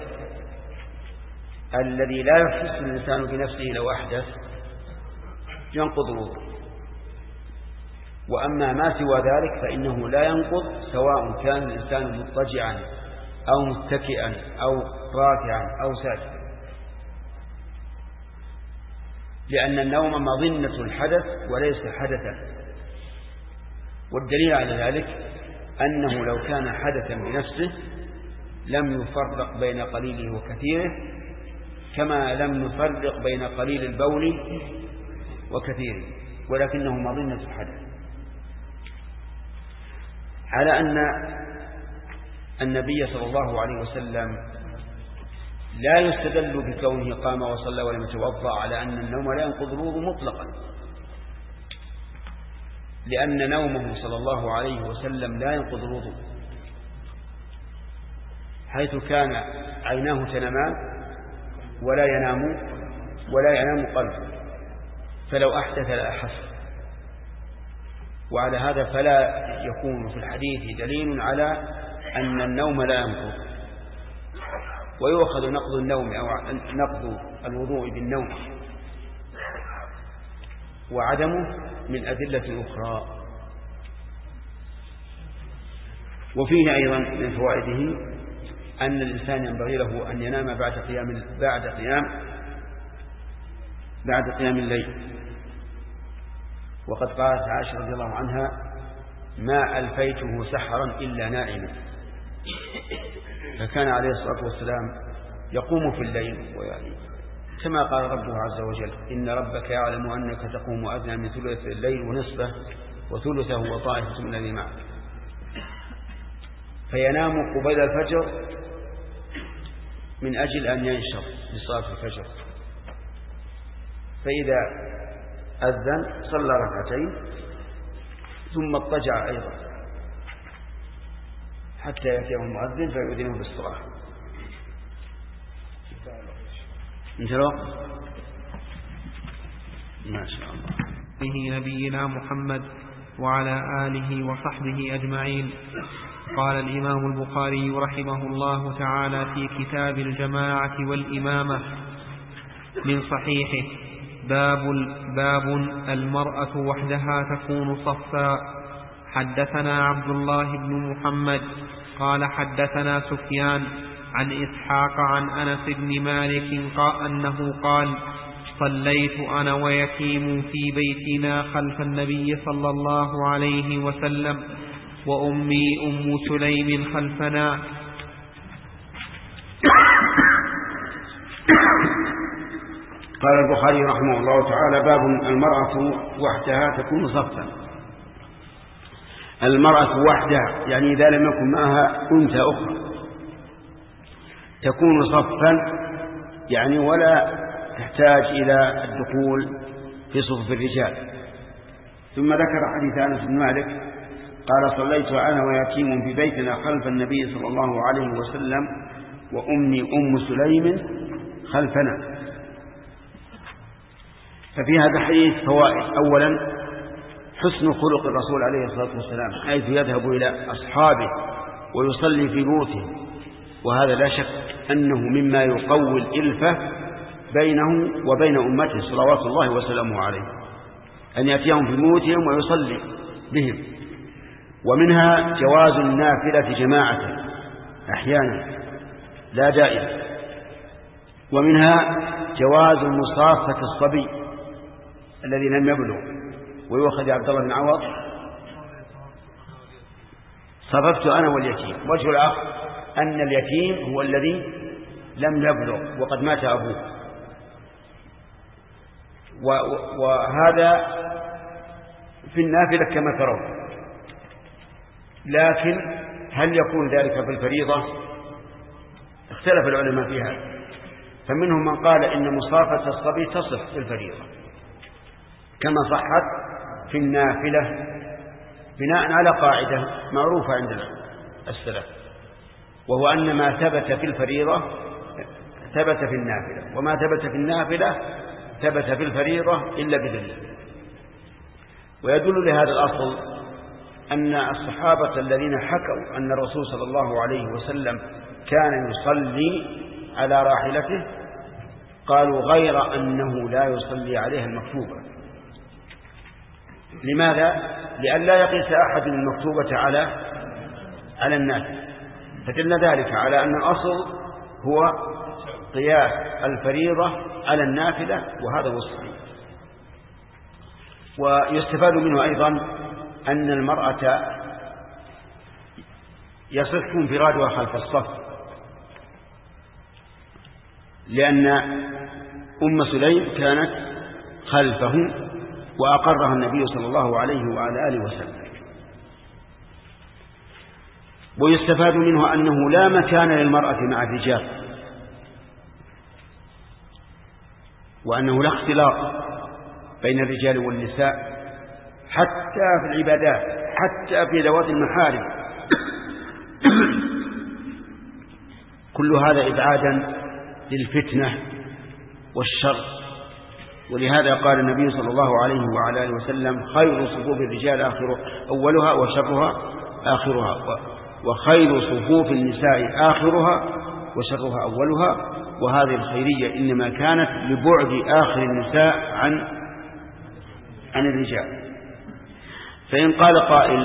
الذي لا يحس الإنسان بنفسه لو أحدث ينقض الوضوء. وأما ما سوى ذلك فإنه لا ينقض، سواء كان الإنسان مضطجعا أو متكئا أو راكعا أو ساجدا، لأن النوم مظنة الحدث وليس حدثا. والدليل على ذلك أنه لو كان حدثا بنفسه لم يفرق بين قليله وكثيره، كما لم يفرق بين قليل البول وكثيره، ولكنه مظنة الحدث. على أن النبي صلى الله عليه وسلم لا يستدل بكونه قام وصلى ولم يتوضأ على أن النوم لا ينقض الوضوء مطلقا، لأن نومه صلى الله عليه وسلم لا ينقض الوضوء، حيث كان عيناه تنامان ولا ينام قلبه، فلو أحدث لا أحس. وعلى هذا فلا يكون في الحديث دليل على أن النوم لا ينقض. ويؤخذ نقض النوم أو نقض الوضوء بالنوم وعدمه من أدلة أخرى. وفيه أيضا من فوائده أن الإنسان ينبغي له أن ينام بعد قيام الليل. وقد قالت عائشة رضي الله عنها: ما ألفيته سحرا إلا نائما. فكان عليه الصلاة والسلام يقوم في الليل كما قال ربه عز وجل: إن ربك يعلم أنك تقوم أدنى من ثلث الليل ونصفه وثلثه وطائفة من الذين معك. فينام قبيل الفجر من أجل أن ينشط لصلاة الفجر، فإذا أذن صلى ركعتين ثم اضطجع أيضا حتى يأتيه المؤذن فيؤذنه بالصلاة. انتهى الوقت؟ ما شاء الله. به نبينا محمد وعلى آله وصحبه أجمعين. قال الإمام البخاري رحمه الله تعالى في كتاب الجماعة والإمامة من صحيحه: باب المرأة وحدها تكون صفا. حدثنا عبد الله بن محمد قال حدثنا سفيان عن إسحاق عن أنس بن مالك أنه قال: صليت أنا ويتيم في بيتنا خلف النبي صلى الله عليه وسلم وأمي أم سليم خلفنا. قال البخاري رحمه الله تعالى: باب المرأة وحدها تكون صفا. المرأة وحدها يعني إذا لم يكن معها أنثى أخرى تكون صفا، يعني ولا تحتاج إلى الدخول في صفوف الرجال. ثم ذكر حديث أنس بن مالك قال: صليت أنا ويتيم في بيتنا خلف النبي صلى الله عليه وسلم وأمي أم سليم خلفنا. ففي هذا الحديث فوائد. أولا حسن خلق الرسول عليه الصلاة والسلام، حيث يذهب إلى أصحابه ويصلي في بيوتهم، وهذا لا شك أنه مما يقوي الإلفة بينه وبين أمته صلوات الله وسلامه عليه، أن يأتيهم في بيوتهم ويصلي بهم. ومنها جواز النافلة جماعة أحيانا لا دائما. ومنها جواز مصافة الصبي الذي لم يبلغ. ويؤخذ عبد الله بن عوض: صففت أنا واليتيم. وجه الآخر أن اليتيم هو الذي لم يبلغ وقد مات أبوه، وهذا في النافلة كما ترون. لكن هل يكون ذلك في الفريضة؟ اختلف العلماء في هذا، فمنهم من قال إن مصافة الصبي تصح في الفريضة كما صحت في النافلة، بناء على قاعدة معروفة عند السلف، وهو أن ما ثبت في الفريضة ثبت في النافلة، وما ثبت في النافلة ثبت في الفريضة إلا بدليل. ويدل لهذا الأصل أن الصحابة الذين حكوا أن الرسول صلى الله عليه وسلم كان يصلي على راحلته قالوا غير أنه لا يصلي عليها المكتوبة. لماذا؟ لئلا يقيس أحد المكتوبة على الناس، فدل ذلك على أن الأصل هو قياس الفريضة على النافلة، وهذا هو الصحيح. ويستفاد منه أيضا أن المرأة يصح انفرادها خلف الصف، لأن أم سليم كانت خلفه وأقرها النبي صلى الله عليه وعلى آله وسلم. ويستفاد منه أنه لا مكان للمرأة مع الرجال، وأنه لا اختلاط بين الرجال والنساء حتى في العبادات، حتى في ذوات المحارم. كل هذا إبعادا للفتنة والشر. ولهذا قال النبي صلى الله عليه وعلى آله وسلم: خير صفوف الرجال أولها وشرها آخرها، وخير صفوف النساء آخرها وشرها أولها. وهذه الخيرية إنما كانت لبعد آخر النساء عن الرجال. فإن قال قائل: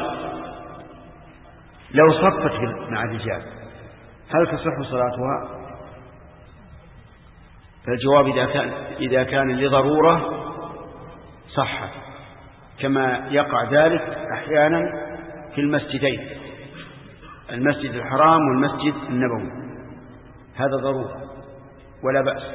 لو صفت مع الرجال هل تصح صلاتها؟ فالجواب إذا كان لضرورة صحت، كما يقع ذلك أحيانا في المسجدين، المسجد الحرام والمسجد النبوي، هذا ضرورة ولا بأس.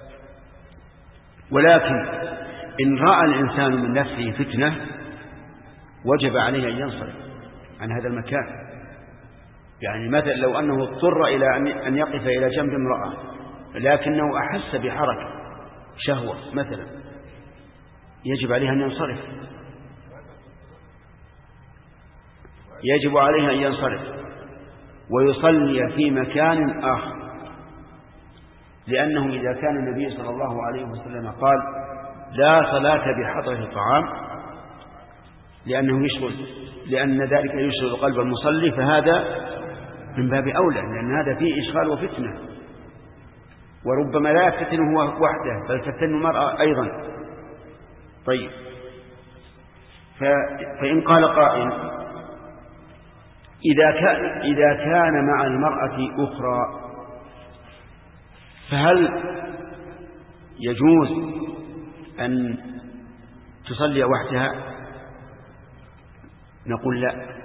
ولكن إن رأى الإنسان من نفسه فتنة وجب عليه أن ينصرف عن هذا المكان. يعني مثلا لو أنه اضطر إلى أن يقف إلى جنب امرأة لكنه أحس بحركة شهوة مثلا، يجب عليه أن ينصرف، يجب عليه أن ينصرف ويصلي في مكان آخر، لأنه إذا كان النبي صلى الله عليه وسلم قال: لا صلاة بحضرة الطعام، لأن ذلك يشغل قلب المصلي، فهذا من باب أولى، لأن هذا فيه إشغال وفتنة، وربما لا يفتنه هو وحده بل تفتن المرأة أيضا. طيب، فإن قال قائل إذا كان مع المرأة أخرى فهل يجوز أن تصلي وحدها؟ نقول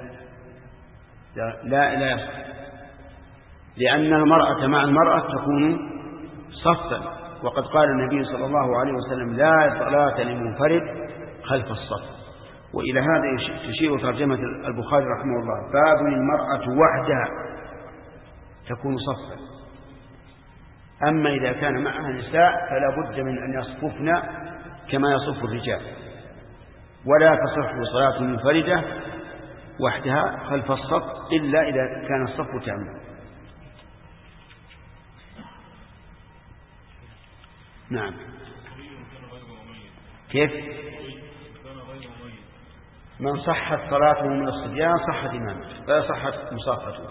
لا يصح، لأن المرأة مع المرأة تكون صفا، وقد قال النبي صلى الله عليه وسلم لا صلاة لمنفرد خلف الصف. وإلى هذا تشير ترجمة البخاري رحمه الله: باب المرأة وحدها تكون صفا. أما إذا كان معها نساء فلا بد من أن يصففن كما يصف الرجال، ولا تصح صلاة منفردة وحدها خلف الصف إلا إذا كان الصف تاما. نعم. كيف؟ من صحت صلاته من الصبيان صحت إمامته، لا صحت مصافته.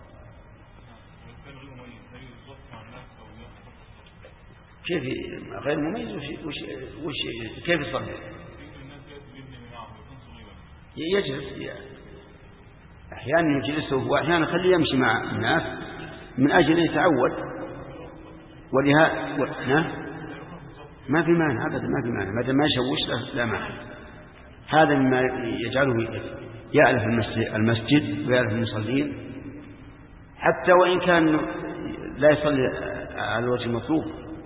كيف غير مميز؟ كيف يصلي؟ يجلس، أحيانا يجلسه وأحيانا خليه يمشي مع الناس من أجل أن يتعود، ولهذا ما في مانع أبدا، ما في مانع، ما يشوش لا مانع. هذا مما يجعله يألف المسجد ويألف المصلين، حتى وإن كان لا يصلي على الوجه المطلوب.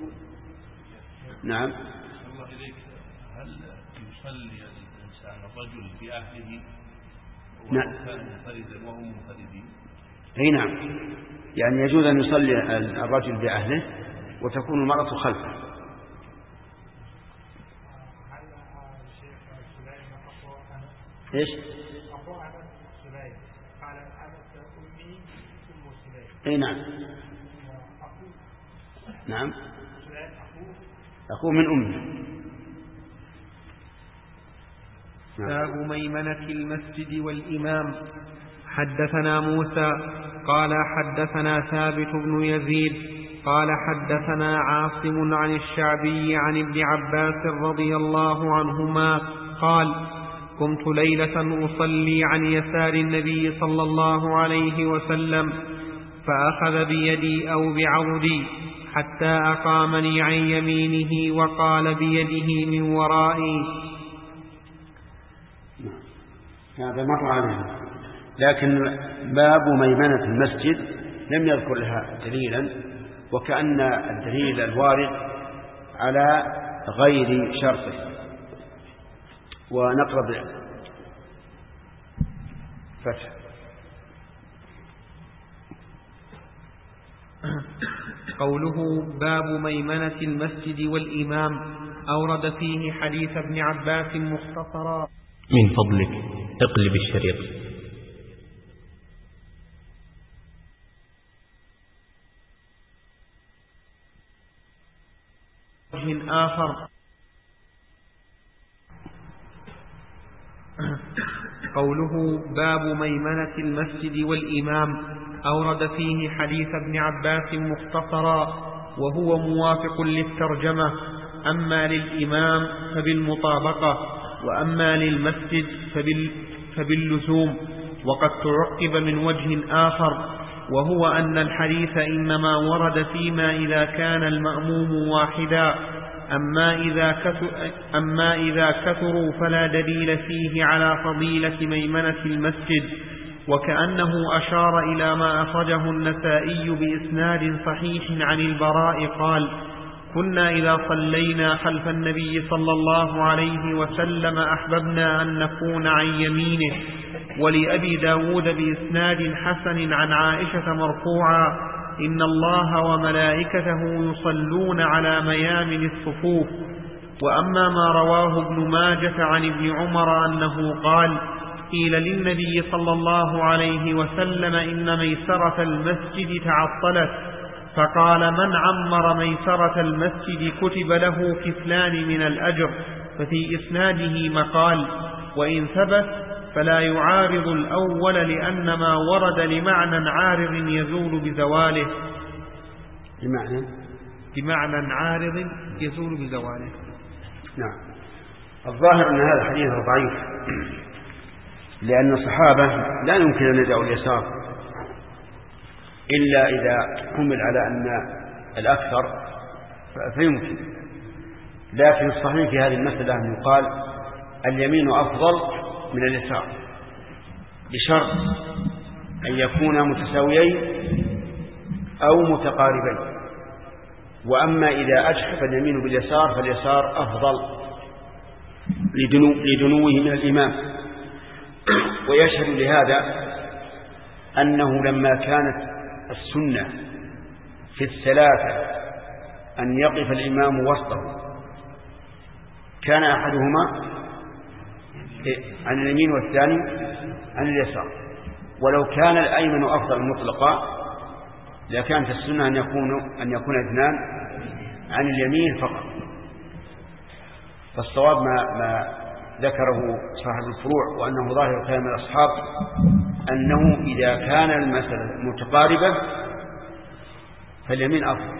نعم. الله إليك، هل يصلي الإنسان الرجل بأهله وكان منفردا وهم منفردين؟ أي نعم، يعني يجوز أن يصلي الرجل بأهله وتكون المرأة خلفه. إيش؟ أي نعم. نعم، أخوه من أمه. باب ميمنة المسجد والإمام. حدثنا موسى قال حدثنا ثابت بن يزيد قال حدثنا عاصم عن الشعبي عن ابن عباس رضي الله عنهما قال: كنت ليلة أصلي عن يسار النبي صلى الله عليه وسلم، فأخذ بيدي أو بعضدي حتى أقامني عن يمينه وقال بيده من ورائي. هذا مر عليه، لكن باب ميمنة المسجد لم يذكر لها دليلا، وكأن الدليل الوارد على غير شرطه. ونقرأ فتح. قوله باب ميمنة المسجد والإمام أورد فيه حديث ابن عباس مختصرا. من فضلك اقلب الشريط. وجه آخر. قوله باب ميمنة المسجد والإمام أورد فيه حديث ابن عباس مختصرا، وهو موافق للترجمة. أما للإمام فبالمطابقة، وأما للمسجد فباللزوم. وقد تعقب من وجه آخر، وهو أن الحديث إنما ورد فيما إذا كان المأموم واحدا، أما إذا كثروا فلا دليل فيه على فضيلة ميمنة المسجد. وكأنه أشار إلى ما أخرجه النسائي بإسناد صحيح عن البراء قال: كنا إذا صلينا خلف النبي صلى الله عليه وسلم أحببنا أن نكون عن يمينه. ولأبي داود بإسناد حسن عن عائشة مرفوعا: إن الله وملائكته يصلون على ميامن الصفوف. وأما ما رواه ابن ماجة عن ابن عمر أنه قال: قيل للنبي صلى الله عليه وسلم إن ميسرة المسجد تعطلت، فقال: من عمر ميسرة المسجد كتب له كفلان من الأجر. ففي إسناده مقال. وإن ثبت فلا يعارض الأول لأن ما ورد لمعنى عارض يزول بزواله. بمعنى عارض يزول بزواله. نعم. الظاهر أن هذا الحديث ضعيف، لأن الصحابة لا يمكن أن يدعوا اليسار إلا إذا حمل على أن الأكثر فيمكن. لكن الصحيح في هذه المسألة أن يقال اليمين أفضل من اليسار بشرط أن يكونا متساويين أو متقاربين. وأما إذا أجحف اليمين باليسار فاليسار أفضل لدنوه من الإمام. ويشهد لهذا أنه لما كانت السنة في الثلاثة أن يقف الإمام وسطه كان أحدهما عن اليمين والثاني عن اليسار. ولو كان الأيمن أفضل مطلقا لكانت السنة أن يكون اثنان عن اليمين فقط. فالصواب ما ذكره صاحب الفروع وأنه ظاهر كلام الأصحاب أنه إذا كان المسألة متقاربة فاليمين أفضل،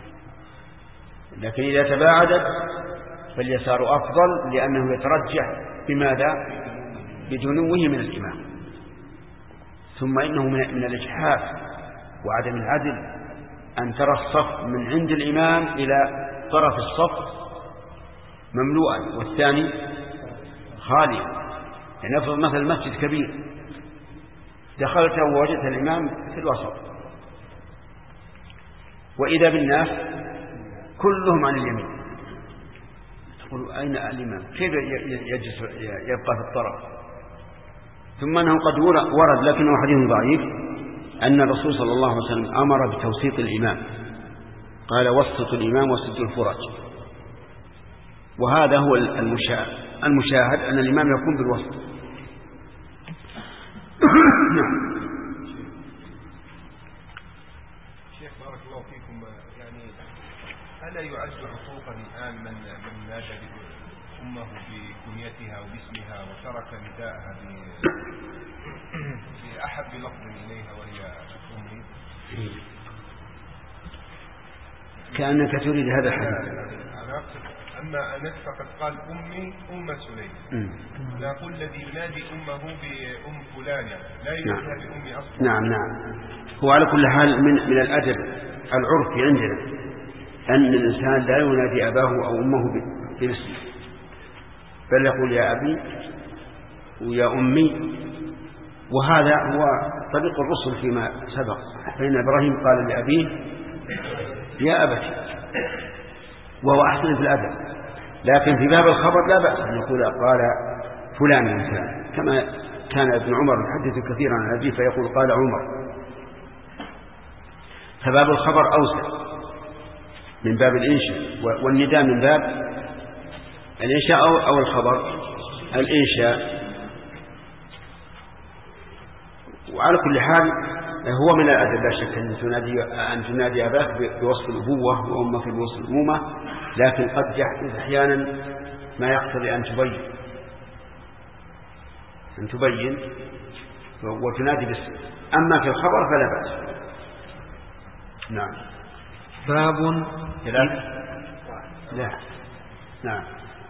لكن إذا تباعدت فاليسار أفضل لأنه يترجح بماذا؟ بدنوه من الإمام. ثم إنه من الإجحاف وعدم العدل أن ترى الصف من عند الإمام إلى طرف الصف مملوءا والثاني خاليا. يعني افرض مثلا المسجد كبير دخلت ووجدت الإمام في الوسط وإذا بالناس كلهم عن اليمين، تقول أين الإمام؟ كيف يبقى في الطرف؟ ثم أنه قد ورد لكنه حديث ضعيف أن الرسول صلى الله عليه وسلم أمر بتوسيط الإمام، قال وسط الإمام وسط الفرج. وهذا هو المشاهد أن الإمام يكون بالوسط. شيخ بارك الله فيكم، يعني ألا يعد عقوقا الآن من نادى أمه بكنيتها وباسمها وترك نداءها بأحب لفظ إليها وهي أمي؟ كأنك تريد هذا الحديث. أما أنس فقد قال أمي أم سليم، نقول الذي ينادي أمه بأم فلانة لا ينادي بأمي أصلا. نعم. هو على كل حال من الأدب العرفي عندنا أن الإنسان لا ينادي أباه أو أمه باسمه، بل يقول يا أبي ويا أمي. وهذا هو طريق الرسل فيما سبق، فإن إبراهيم قال لأبيه يا أبتي، وهو أحسن في الأدب. لكن في باب الخبر لا بأس أن يقول قال فلان مثلا، كما كان ابن عمر يحدث كثيرا عن أبيه فيقول قال عمر. فباب الخبر أوسع من باب الإنشاء، والنداء من باب الإنشاء أو الخبر الإنشاء. وعلى كل حال هو من الأدب لا شك أن تنادي أباك بوصف الأبوة وأمك بوصف الأمومة، لكن قد يحدث أحيانا ما يقتضي أن تبين وتنادي باسم. أما في الخبر فلا بأس. نعم. باب لا. نعم.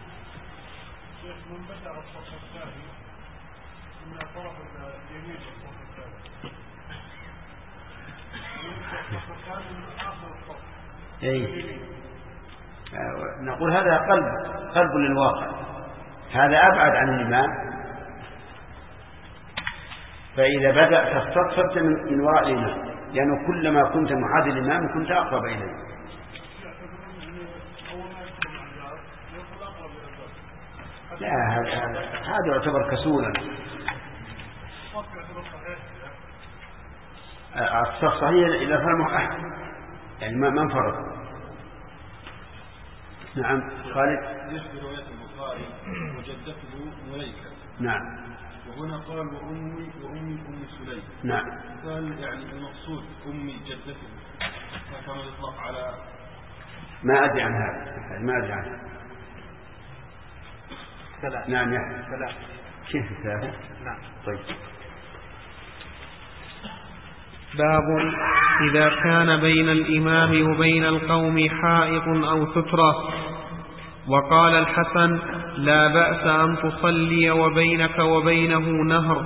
نقول هذا قلب للواقع، هذا أبعد عن الإمام. فإذا بدأ فاستطفرت من وراء الإمام، لأنه كلما كنت معاد الإمام كنت أقرب إليه. لا، هذا يعتبر كسولا. الصف صحيح إذا فهمه أحد، يعني ما انفرد. نعم. خالد يشبه رواية البخاري وجدته مليكة. نعم. وهنا قال وأمي أم سليم. نعم. قال يعني المقصود أمي جدته، فكان يطلق على ما أدري عن هذا. ثلاث. نعم يحيى. كيف الثالث؟ نعم. طيب. باب إذا كان بين الإمام وبين القوم حائط أو سترة. وقال الحسن: لا بأس أن تصلي وبينك وبينه نهر.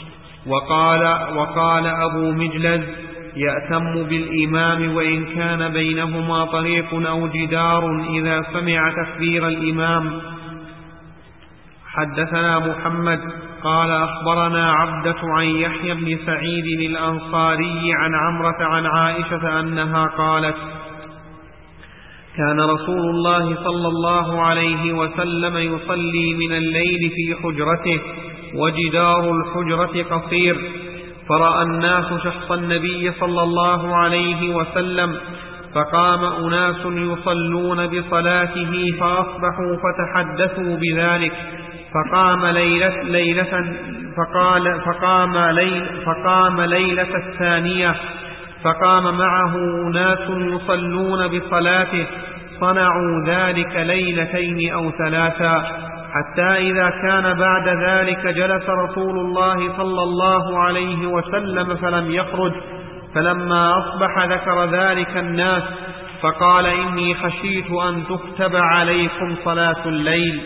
وقال أبو مجلز: يأتم بالإمام وإن كان بينهما طريق أو جدار إذا سمع تكبير الإمام. حدثنا محمد قال أخبرنا عبدة عن يحيى بن سعيد الأنصاري عن عمرة عن عائشة أنها قالت: كان رسول الله صلى الله عليه وسلم يصلي من الليل في حجرته وجدار الحجرة قصير، فرأى الناس شخص النبي صلى الله عليه وسلم، فقام أناس يصلون بصلاته فأصبحوا فتحدثوا بذلك، فقام ليلة الثانية فقام معه أناس يصلون بصلاته، صنعوا ذلك ليلتين أو ثلاثا، حتى إذا كان بعد ذلك جلس رسول الله صلى الله عليه وسلم فلم يخرج، فلما أصبح ذكر ذلك الناس فقال: إني خشيت أن تكتب عليكم صلاة الليل.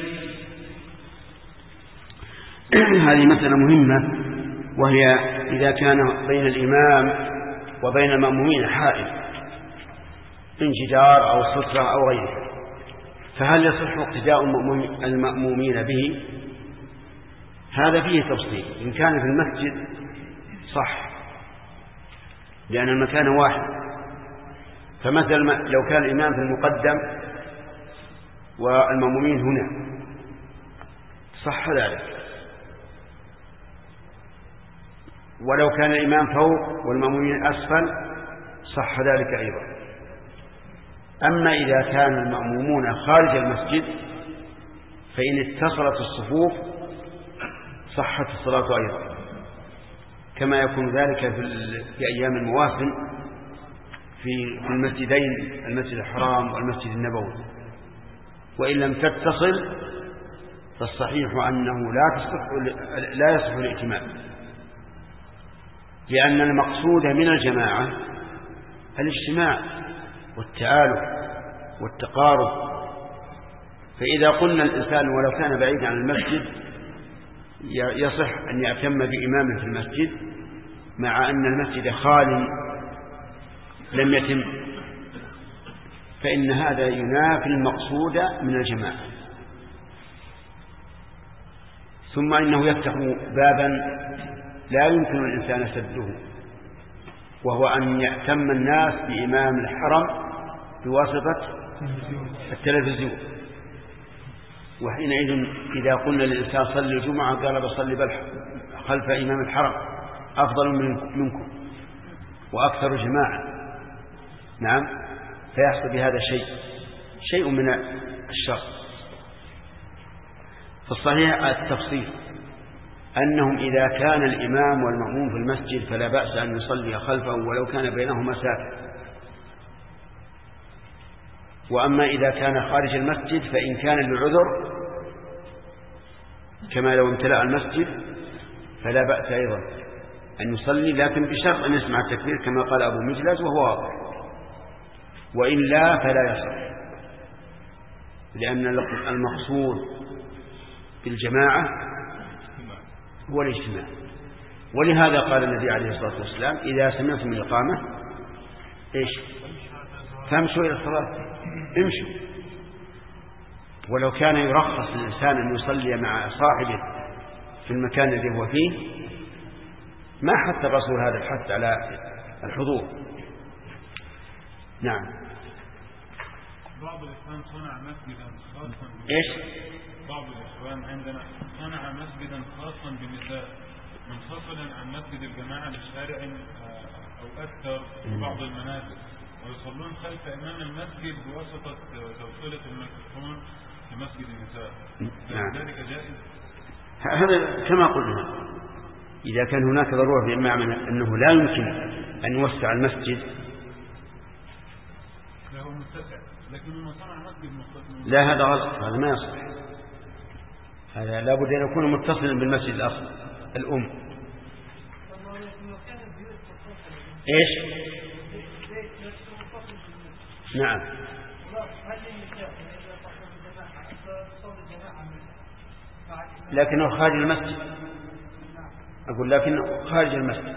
هذه مسألة مهمة، وهي إذا كان بين الإمام وبين المأمومين حائل من جدار أو سترة أو غيره، فهل يصح اقتداء المأمومين به؟ هذا فيه تفصيل. إن كان في المسجد صح، لأن المكان واحد. فمثلا لو كان الإمام في المقدم والمأمومين هنا صح ذلك، ولو كان الإمام فوق والمأمومين أسفل صح ذلك أيضا. أما إذا كان المأمومون خارج المسجد فإن اتصلت الصفوف صحت الصلاة أيضا، كما يكون ذلك في أيام المواسم في المسجدين، المسجد الحرام والمسجد النبوي. وإن لم تتصل فالصحيح أنه لا يصح الائتمام، لأن المقصود من الجماعة الاجتماع والتآلف والتقارب. فإذا قلنا الإنسان ولو كان بعيدا عن المسجد يصح أن يأتم بإمامه في المسجد مع أن المسجد خالي لم يتم، فإن هذا ينافي المقصود من الجماعة. ثم إنه يفتح بابا لا يمكن الإنسان سده، وهو أن يأتم الناس بإمام الحرم بواسطة التلفزيون. وحينئذ إذا قلنا للإنسان صلي الجمعة قال بصلي خلف إمام الحرم أفضل منكم وأكثر جماعة، نعم، فيحصل بهذا شيء من الشر. فالصحيح التفصيل أنهم إذا كان الإمام والمأموم في المسجد فلا بأس أن يصلي خلفه ولو كان بينهما ساتر. وأما إذا كان خارج المسجد فإن كان لعذر كما لو امتلأ المسجد فلا بأس أيضا أن يصلي، لكن بشرط أن يسمع التكبير كما قال أبو مجلس وهو واضح، وإلا فلا يصح، لأن المقصود بالجماعة هو الاجتماع. ولهذا قال النبي عليه الصلاة والسلام: إذا سمعتم الإقامة فامشوا إلى الصلاة، امشوا. ولو كان يرخص للإنسان أن يصلي مع صاحبه في المكان الذي هو فيه ما حث الرسول هذا الحث على الحضور. نعم. بعض الإخوان صنع مسجدا خاصا بعض الإخوان عندنا صنع مسجدا خاصا بالنساء منفصلا عن مسجد الجماعة لشارع أو أكثر في بعض المنازل، ويصلون خلف إمام المسجد بواسطة توصيلة الميكروفون في مسجد النساء. نعم. ذلك جائز؟ هذا كما قلنا، إذا كان هناك ضرورة بمعنى أنه لا يمكن أن يوسع المسجد لا هو متسع، لكن صنع مسجد مختص. لا، هذا غلط، هذا ما يصح. هذا لابد أن يكون متصلا بالمسجد الأصل الأم. إيش؟ نعم. لكنه خارج المسجد. أقول لكنه خارج المسجد.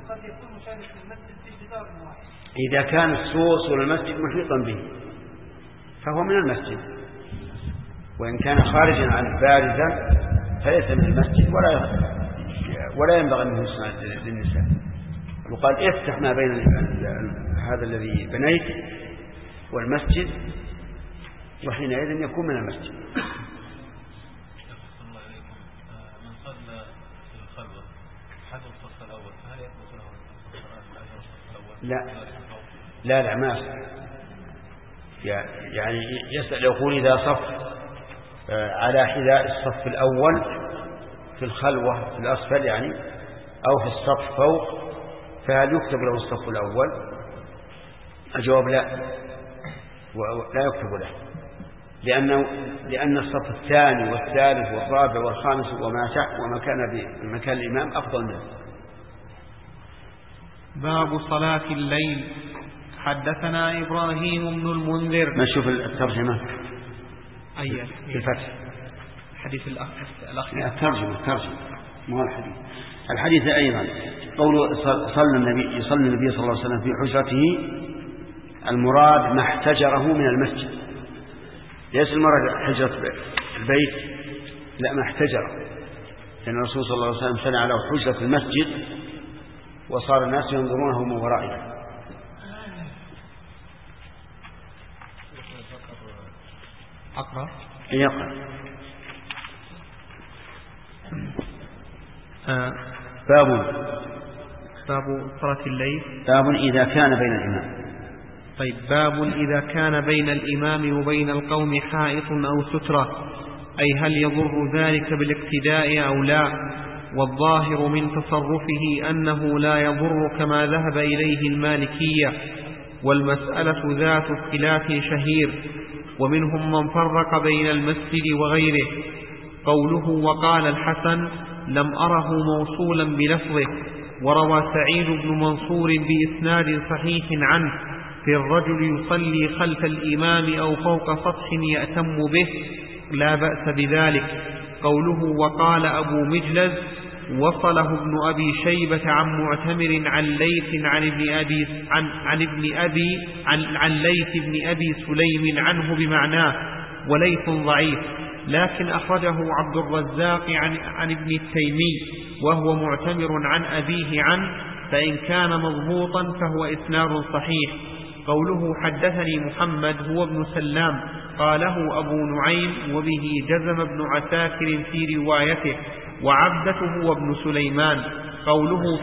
إذا كان السور والمسجد محيطا به فهو من المسجد، وإن كان خارجا عن بارزا فليس من المسجد ولا ينبغي أن يسمع للنساء. وقال افتح ما بين هذا الذي بنيت والمسجد، وحينئذ يكون من المسجد. من صلى في الخلوة حد الصف الأول فهل يثبت له الصف الأول؟ لا ما يعني يسأل يقول إذا صف على حذاء الصف الأول في الخلوة في الأسفل يعني أو في الصف فوق، فهل يكتب له الصف الأول؟ الجواب لا يكتب له، لأن الصف الثاني والثالث والرابع والخامس وما كان بمكان الإمام أفضل منه. باب صلاة الليل. حدثنا إبراهيم بن المنذر. ما نشوف الترجمة في الفتح حديث الأخير. الترجمة مو الحديث أيضا قوله يصلي النبي صلى الله عليه وسلم في حجرته، المراد ما احتجره من المسجد، ليس المراد حجرة البيت، لا ما احتجره، لأن الرسول صلى الله عليه وسلم سنى على حجرة المسجد وصار الناس ينظرونه من ورائه. أقرأ يقرأ. باب صلاة الليل. باب إذا كان بين الإمام. طيب، باب إذا كان بين الإمام وبين القوم حائط أو سترة، أي هل يضر ذلك بالاقتداء أو لا؟ والظاهر من تصرفه أنه لا يضر كما ذهب إليه المالكية، والمسألة ذات اختلاف شهير، ومنهم من فرق بين المسجد وغيره. قوله وقال الحسن لم أره موصولا بلفظه. وروى سعيد بن منصور بإسناد صحيح عنه في الرجل يصلي خلف الإمام أو فوق سطح يأتم به، لا بأس بذلك. قوله وقال أبو مجلز وصله ابن أبي شيبة عن معتمر عن ليث عن ليث بن أبي سليم عنه بمعناه، وليث ضعيف، لكن أخرجه عبد الرزاق عن ابن التيمي وهو معتمر عن أبيه عنه، فإن كان مضبوطا فهو إسناد صحيح. قوله حدثني محمد هو ابن سلام قاله أبو نعيم، وبه جزم ابن عساكر في روايته، وعبدته هو ابن سليمان. قوله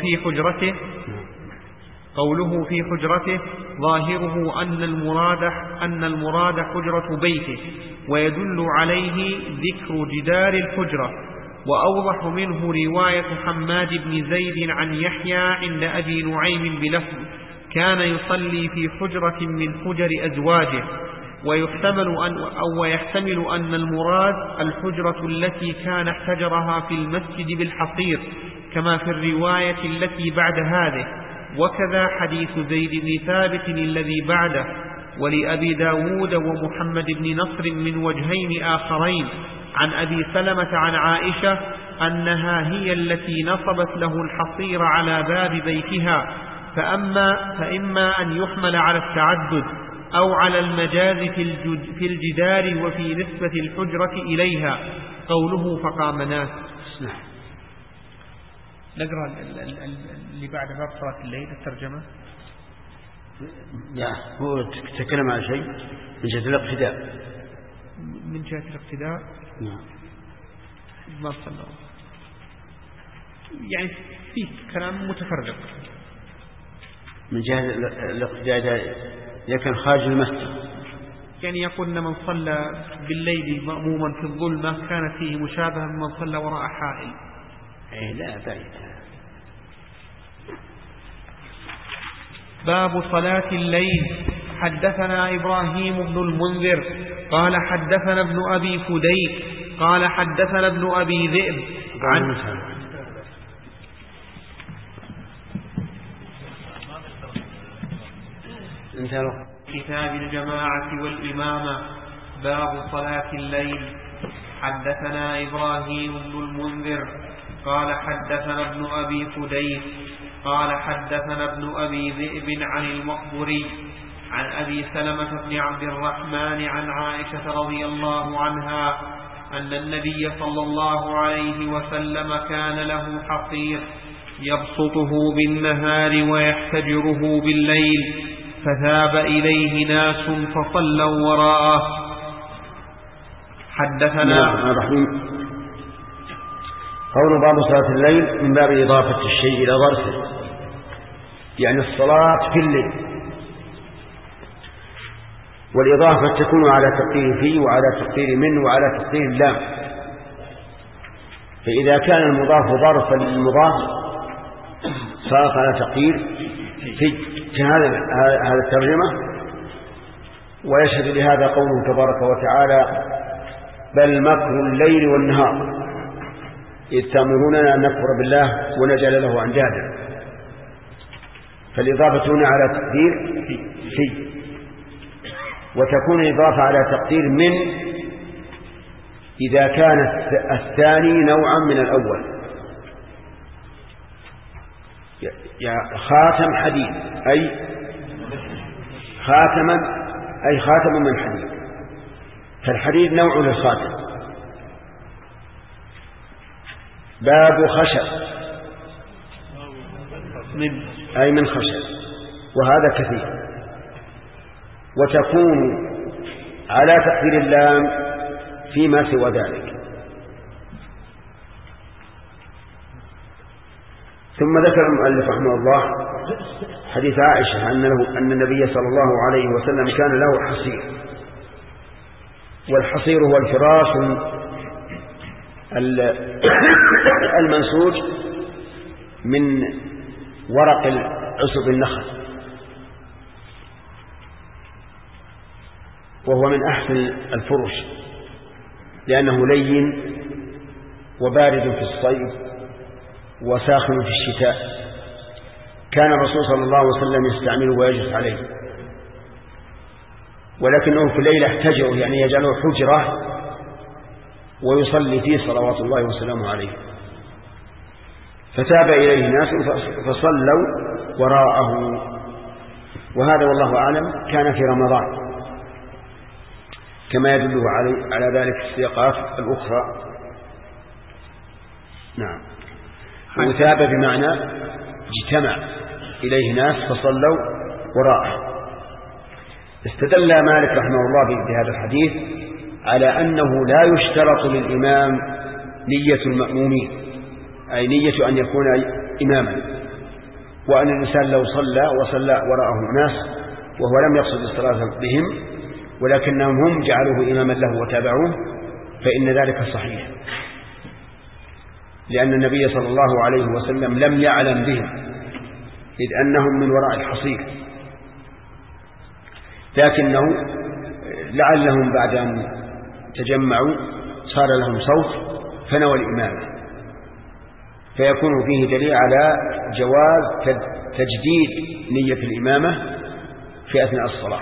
في حجرته ظاهره أن المراد حجرة بيته، ويدل عليه ذكر جدار الحجرة. وأوضح منه رواية حماد بن زيد عن يحيى عند أبي نعيم بلفظ كان يصلي في حجرة من حجر أزواجه، ويحتمل أن المراد الحجرة التي كان احتجرها في المسجد بالحصير كما في الرواية التي بعد هذه، وكذا حديث زيد بن ثابت الذي بعده. ولأبي داود ومحمد بن نصر من وجهين آخرين عن أبي سلمة عن عائشة أنها هي التي نصبت له الحصير على باب بيتها، فإما أن يحمل على التعدد أو على المجاز في الجدار وفي نسبة الحجرة إليها. قوله فقام ناس. نقرأ اللي بعد باب صلاة الليل الترجمة. لا هو تكلم عن شيء من جهة الاقتداء. من جهة الاقتداء نعم ما صلى، يعني في كلام متفرق. من جهة الاقتداء لكن خارج المسجد، يعني يقول من صلى بالليل مأموما في الظلمة كان فيه مشابه من صلى وراء حائل. لا بعيد. باب صلاة الليل. حدثنا إبراهيم بن المنذر قال حدثنا ابن أبي فديك قال حدثنا ابن أبي ذئب عن كتاب الجماعة والإمامة باب صلاة الليل. حدثنا إبراهيم بن المنذر قال حدثنا ابن أبي فديك قال حدثنا ابن أبي ذئب عن المقبري عن أبي سلمة بن عبد الرحمن عن عائشة رضي الله عنها أن النبي صلى الله عليه وسلم كان له حصير يبسطه بالنهار ويحتجره بالليل، فذاب إليه ناس فصلوا وراءه. حدثنا قول باب صلاة الليل من باب إضافة الشيء إلى ظرفه، يعني الصلاة في الليل، والإضافة تكون على تقدير فيه وعلى تقدير منه وعلى تقدير اللام. فإذا كان المضاف ظرفا للمضاف صارت على تقدير في هذا الترجمة. ويشهد لهذا قوله تبارك وتعالى بل مكر الليل والنهار إذ تأمروننا أن نكفر بالله ونجعل له أندادا. فالإضافة هنا على تقدير في، وتكون الإضافة على تقدير من إذا كان الثاني نوعا من الأول. خاتم حديد أي خاتم من حديد، فالحديد نوع للخاتم. باب خشب أي من خشب، وهذا كثير. وتكون على تقدير اللام فيما سوى ذلك. ثم ذكر المؤلف رحمه الله حديث عائشة أن النبي صلى الله عليه وسلم كان له حصير، والحصير هو الفراش المنسوج من ورق عصب النخل، وهو من أحسن الفرش لأنه لين وبارد في الصيف وساخن في الشتاء. كان الرسول صلى الله عليه وسلم يستعمله ويجلس عليه، ولكنه في الليل احتجره، يعني يجعله حجرة ويصلي فيه صلوات الله وسلامه عليه. فتاب إليه ناس فصلوا وراءه، وهذا والله أعلم كان في رمضان كما يدله على ذلك السياقات الأخرى. نعم. وتاب بمعنى اجتمع إليه ناس فصلوا وراءه. استدل مالك رحمه الله بهذا الحديث على أنه لا يشترط للإمام نية المأمومين، أي نية أن يكون إماما، وأن الإنسان لو صلى وراءه ناس وهو لم يقصد الصلاة بهم ولكنهم هم جعلوه إماما له وتابعوه فإن ذلك صحيح، لأن النبي صلى الله عليه وسلم لم يعلم بهم إذ أنهم من وراء الحصير، لكنه لعلهم بعد أن تجمعوا صار لهم صوت فنوى الإمامة، فيكون فيه دليل على جواز تجديد نية الإمامة في أثناء الصلاة.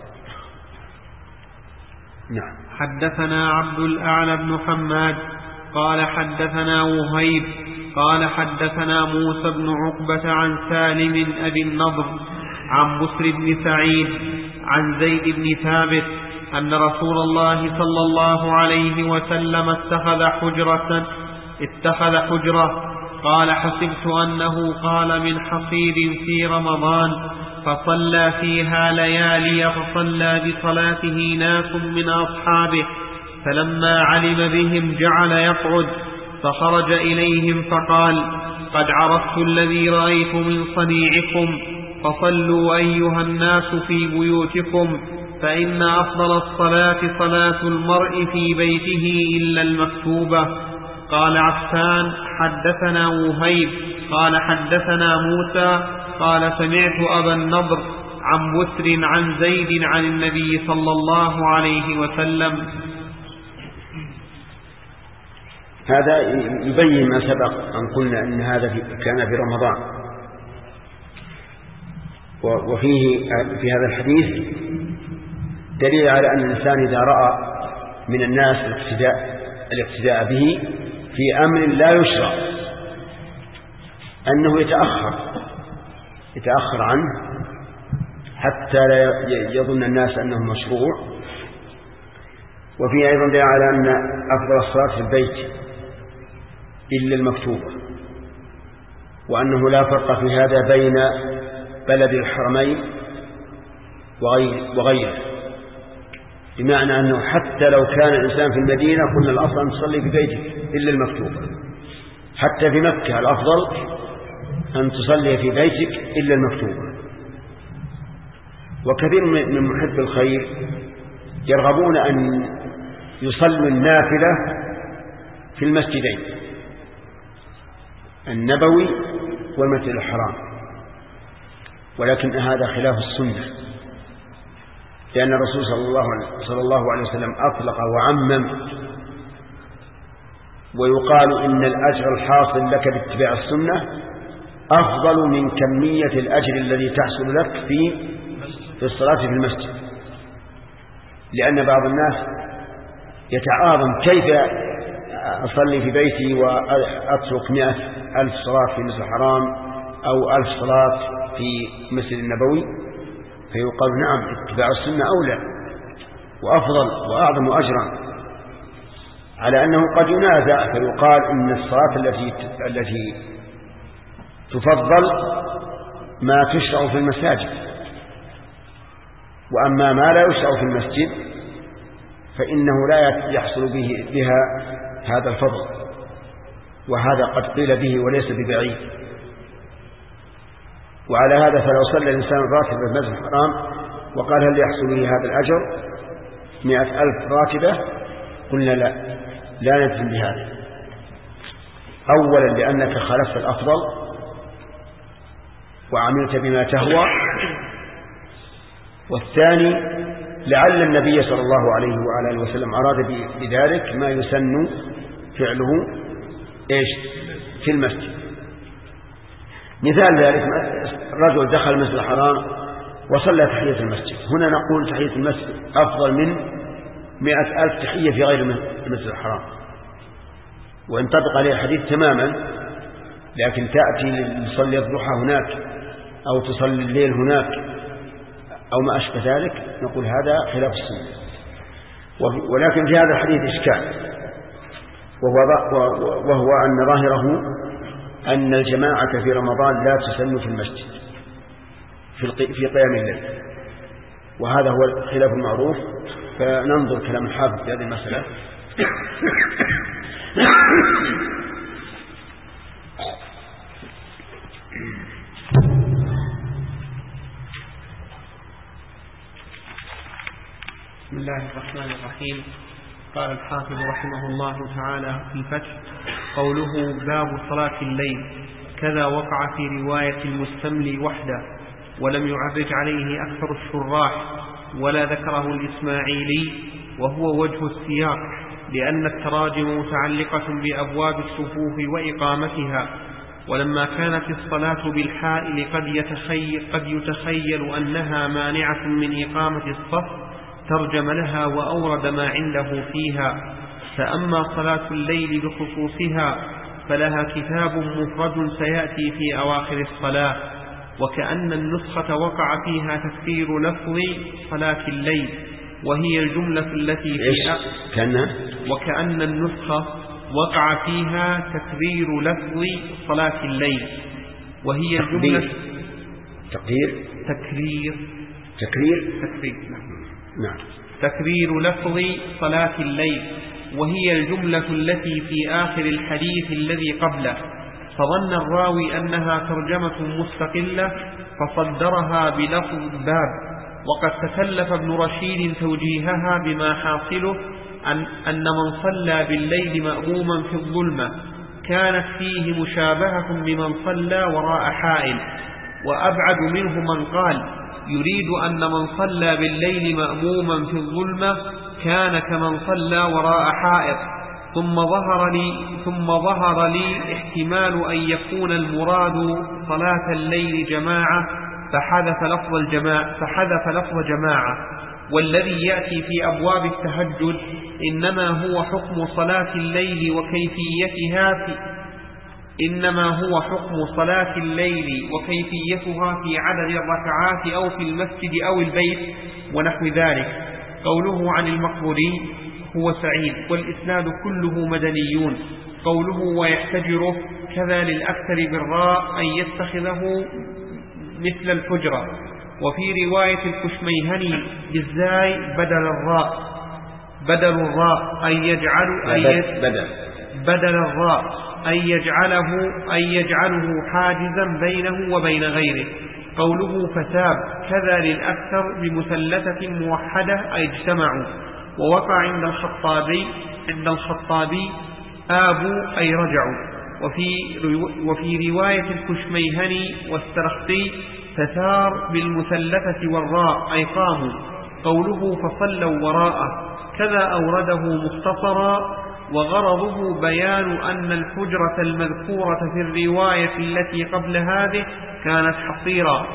نعم. حدثنا عبد الأعلى بن حماد قال حدثنا وهيب قال حدثنا موسى بن عقبة عن سالم أبي النضر عن بسر بن سعيد عن زيد بن ثابت أن رسول الله صلى الله عليه وسلم اتخذ حجرة. قال حسبت أنه قال من حصير في رمضان فصلى فيها ليالي فصلى بصلاته ناس من أصحابه، فلما علم بهم جعل يقعد، فخرج إليهم فقال قد عرفت الذي رأيت من صنيعكم، فصلوا أيها الناس في بيوتكم، فإن أفضل الصلاة صلاة المرء في بيته إلا المكتوبة. قال عفان حدثنا وهيب قال حدثنا موسى قال سمعت أبا النضر عن بسر عن زيد عن النبي صلى الله عليه وسلم. هذا يبين ما سبق أن قلنا أن هذا كان في رمضان. وفيه في هذا الحديث دليل على أن الإنسان إذا رأى من الناس الاقتداء به في أمر لا يشرع أنه يتأخر عنه حتى لا يظن الناس أنه مشروع. وفيه أيضا دليل على أن أفضل الصلاة في البيت إلا المكتوبة، وأنه لا فرق في هذا بين بلد الحرمين وغيره، بمعنى أنه حتى لو كان الإنسان في المدينة قلنا الأفضل أن تصلي في بيتك إلا المكتوبة. حتى في مكة الأفضل أن تصلي في بيتك إلا المكتوبة. وكثير من محب الخير يرغبون أن يصلوا النافلة في المسجدين النبوي والمسجد الحرام، ولكن هذا خلاف السنة، لأن الرسول صلى الله عليه وسلم أطلق وعمم، ويقال إن الأجر الحاصل لك باتباع السنة أفضل من كمية الأجر الذي تحصل لك في الصلاة في المسجد، لأن بعض الناس يتعاظم كيف أصلي في بيتي وأترك 100,000 صلاة في مسجد الحرام أو 1000 صلاة في مسجد النبوي، فيقال نعم اتباع السنة أولى وأفضل وأعظم أجرا، على أنه قد ينازع فيقال إن الصلاة التي تفضل ما تشرع في المساجد، وأما ما لا يشرع في المسجد فإنه لا يحصل بها هذا الفضل، وهذا قد قيل به وليس ببعيد. وعلى هذا فلو صلى الإنسان الراتب في المسجد الحرام وقال هل يحصل لي هذا الأجر 100,000 راتبة، قلنا لا نجزم بهذا. أولا لأنك خالفت الأفضل وعملت بما تهوى، والثاني لعل النبي صلى الله عليه وعلى آله وسلم أراد بذلك ما يسن فعله في المسجد. مثال ذلك الرجل دخل المسجد الحرام وصلى تحية المسجد، هنا نقول تحية المسجد أفضل من 100,000 تحية في غير المسجد الحرام، وانطبق عليه الحديث تماما. لكن تأتي لتصلي الضحى هناك أو تصلي الليل هناك أو ما أشبه ذلك، نقول هذا خلاف السنة. ولكن في هذا الحديث إشكال، وهو أن ظاهره أن الجماعة في رمضان لا تسن في المسجد في قيام الليل، وهذا هو الخلاف المعروف. فننظر كلام الحافظ في هذه المسألة. بسم الله الرحمن الرحيم. قال الحافظ رحمه الله تعالى في الفتح: قوله باب صلاة الليل كذا وقع في رواية المستملي وحده، ولم يعرج عليه أكثر الشراح ولا ذكره الإسماعيلي، وهو وجه السياق، لأن التراجم متعلقة بأبواب الصفوف وإقامتها، ولما كانت الصلاة بالحائل قد يتخيل أنها مانعة من إقامة الصف ترجم لها وأورد ما عنده فيها. فأما صلاة الليل بخصوصها فلها كتاب مفرد سيأتي في أواخر الصلاة، وكأن النسخة وقع فيها تكرير لفظ صلاة الليل وهي الجملة التي فيها وكأن النسخة وقع فيها تكرير لفظ صلاة الليل وهي الجملة تكرير لفظ صلاة الليل وهي الجملة التي في آخر الحديث الذي قبله، فظن الراوي أنها ترجمة مستقلة فصدرها بلفظ الباب، وقد تكلف ابن رشيد توجيهها بما حاصله أن من صلى بالليل مأموما في الظلمة كانت فيه مشابهة بمن صلى وراء حائل، وأبعد منه من قال يريد أن من صلى بالليل مأموما في الظلمة كان كمن صلى وراء حائط، ثم ظهر لي احتمال أن يكون المراد صلاة الليل جماعة فحذف لفظ جماعة، والذي يأتي في أبواب التهجد إنما هو حكم صلاة الليل وكيفيتها في عدد الركعات أو في المسجد أو البيت ونحو ذلك. قوله عن المقبوري هو سعيد والإسناد كله مدنيون. قوله ويحتجره كذا للأكثر بالراء أن يتخذه مثل الحجرة. وفي رواية الكشميهني بالزاي بدل الراء أن يجعله حاجزا بينه وبين غيره. قوله فتاب كذا للأكثر بمثلثة موحدة أي اجتمعوا. ووقع عند الخطابي آبوا أي رجعوا. وفي رواية الكشميهني والسرخسي تثار بالمثلثة والراء أي قاموا. قوله فصلوا وراءه كذا أورده مختصرا، وغرضه بيان أن الحجرة المذكورة في الرواية التي قبل هذه كانت حصيرا.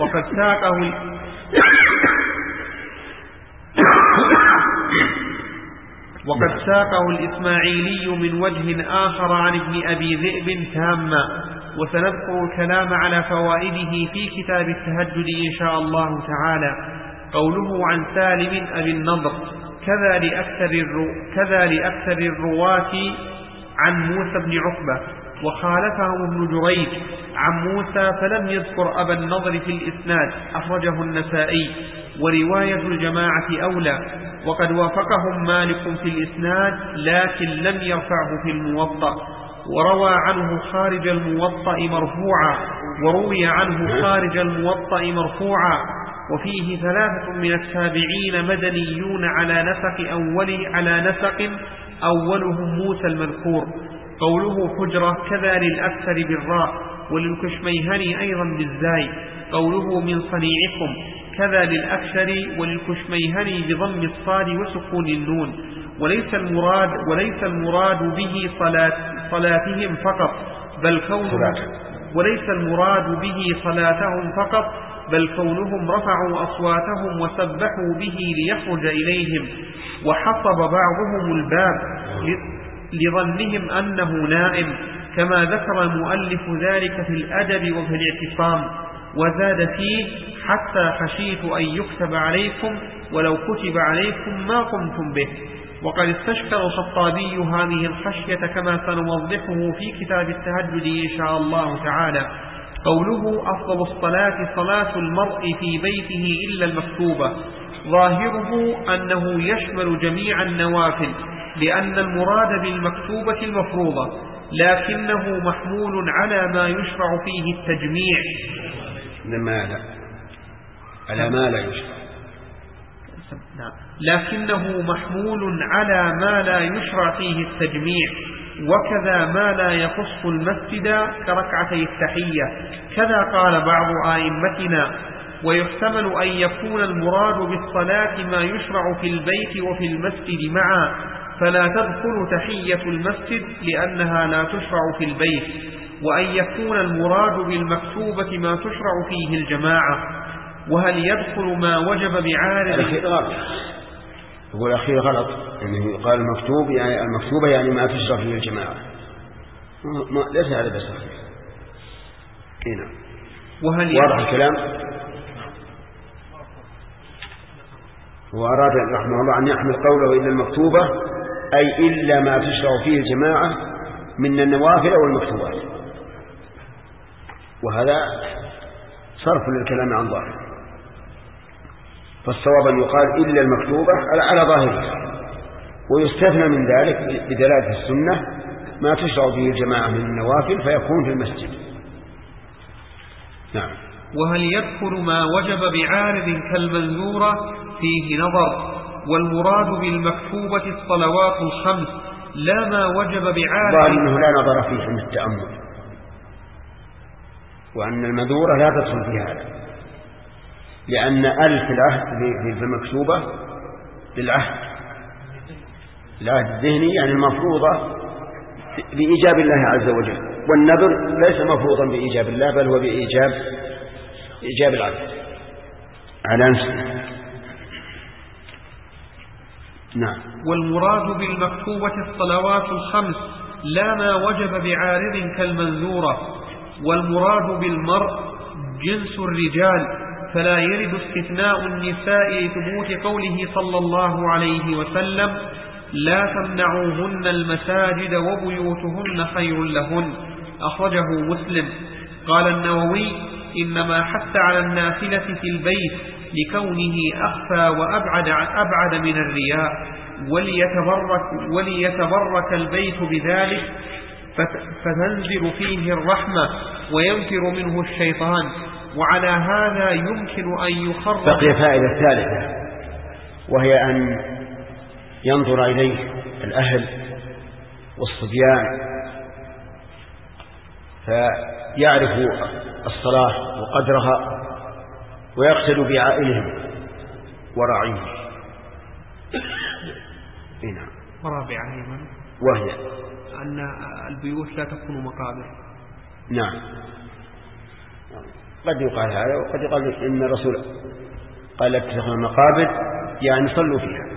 وقد ساقه الإسماعيلي من وجه آخر عن ابن أبي ذئب تاما، وسنذكر الكلام على فوائده في كتاب التهجد إن شاء الله تعالى. قوله عن سالم أبي النضر كذا لأكثر الرواة عن موسى بن عقبة، وخالفهم ابن جريج عن موسى فلم يذكر أبا النضر في الإسناد، أخرجه النسائي. ورواية الجماعة أولى، وقد وافقهم مالك في الإسناد لكن لم يرفعه في الموطأ، وروى عنه خارج الموطأ مرفوعا. وفيه 3 من التابعين مدنيون على نسق أولهم موسى المذكور. قوله حجرة كذا للأكثر بالراء، وللكشميهني أيضا بالزاي. قوله من صنيعكم كذا للأكثر، وللكشميهني بضم الصاد وسكون النون. وليس المراد به صلاتهم فقط، بل كونهم رفعوا أصواتهم وسبحوا به ليخرج إليهم. وحصب بعضهم الباب لظنهم أنه نائم، كما ذكر المؤلف ذلك في الأدب وفي الاعتصام. وزاد فيه حتى خشيت أن يكتب عليكم، ولو كتب عليكم ما قمتم به. وقد استشكل الخطابي هذه الخشية كما سنوضحه في كتاب التهجد إن شاء الله تعالى. قوله أفضل الصلاة صلاة المرء في بيته إلا المكتوبة، ظاهره أنه يشمل جميع النوافل، لأن المراد بالمكتوبة المفروضة، لكنه محمول على ما يشرع فيه التجميع. لكنه محمول على ما لا يشرع فيه التجميع، وكذا ما لا يخص المسجد كركعتي التحية. كذا قال بعض آئمتنا. ويحتمل أن يكون المراد بالصلاة ما يشرع في البيت وفي المسجد معا، فلا تدخل تحية المسجد لأنها لا تشرع في البيت. وأن يكون المراد بالمكتوبة ما تشرع فيه الجماعة. وهل يدخل ما وجب بعارض؟ يقول الأخير غلط، يعني يقال المكتوب يعني المكتوبة يعني ما تشرع فيه الجماعة، ليس هذا بس صحيح. هنا واضح الكلام. وأراد رحمه الله أن يحمل قوله إلا المكتوبة أي إلا ما تشرع فيه الجماعة من النوافل أو المكتوبات، وهذا صرف للكلام عن ظاهره. فالصواب أن يقال إلا المكتوبة على ظاهرها، ويستثنى من ذلك بدلالة السنة ما تشرع به الجماعة من النوافل فيكون في المسجد. نعم. وهل يدخل ما وجب بعارض كالمنذورة فيه نظر، والمراد بالمكتوبة الصلوات الخمس لا ما وجب بعارض. قال إنه لا نظر فيه من التأمل، وأن المنذورة لا تدخل في هذا، لأن ألف العهد في المكتوبة للعهد العهد الذهني يعني المفروضة بإيجاب الله عز وجل، والنذر ليس مفروضا بإيجاب الله بل هو بإيجاب العبد على نفسه. نعم. والمراد بالمكتوبة الصلوات الخمس لا ما وجب بعارض كالمنذورة. والمراد بالمرء جنس الرجال، فلا يرد استثناء النساء لثبوت قوله صلى الله عليه وسلم لا تمنعوهن المساجد وبيوتهن خير لهن، أخرجه مسلم. قال النووي إنما حث على النافلة في البيت لكونه أخفى وأبعد من الرياء، وليتبرك البيت بذلك فتنزل فيه الرحمة وينفر منه الشيطان. وعلى هذا يمكن أن يخرج. بقي فائدة ثالثة، وهي أن ينظر إليه الأهل والصبيان فيعرفوا الصلاة وقدرها ويقتدوا بعائلهم وراعيهم. نعم. ورابعا أيضا وهي أن البيوت لا تكون مقابر. نعم، قد يقال هذا وقد يقال إن الرسول قال لا تتخذوا المقابر يعني صلوا فيها.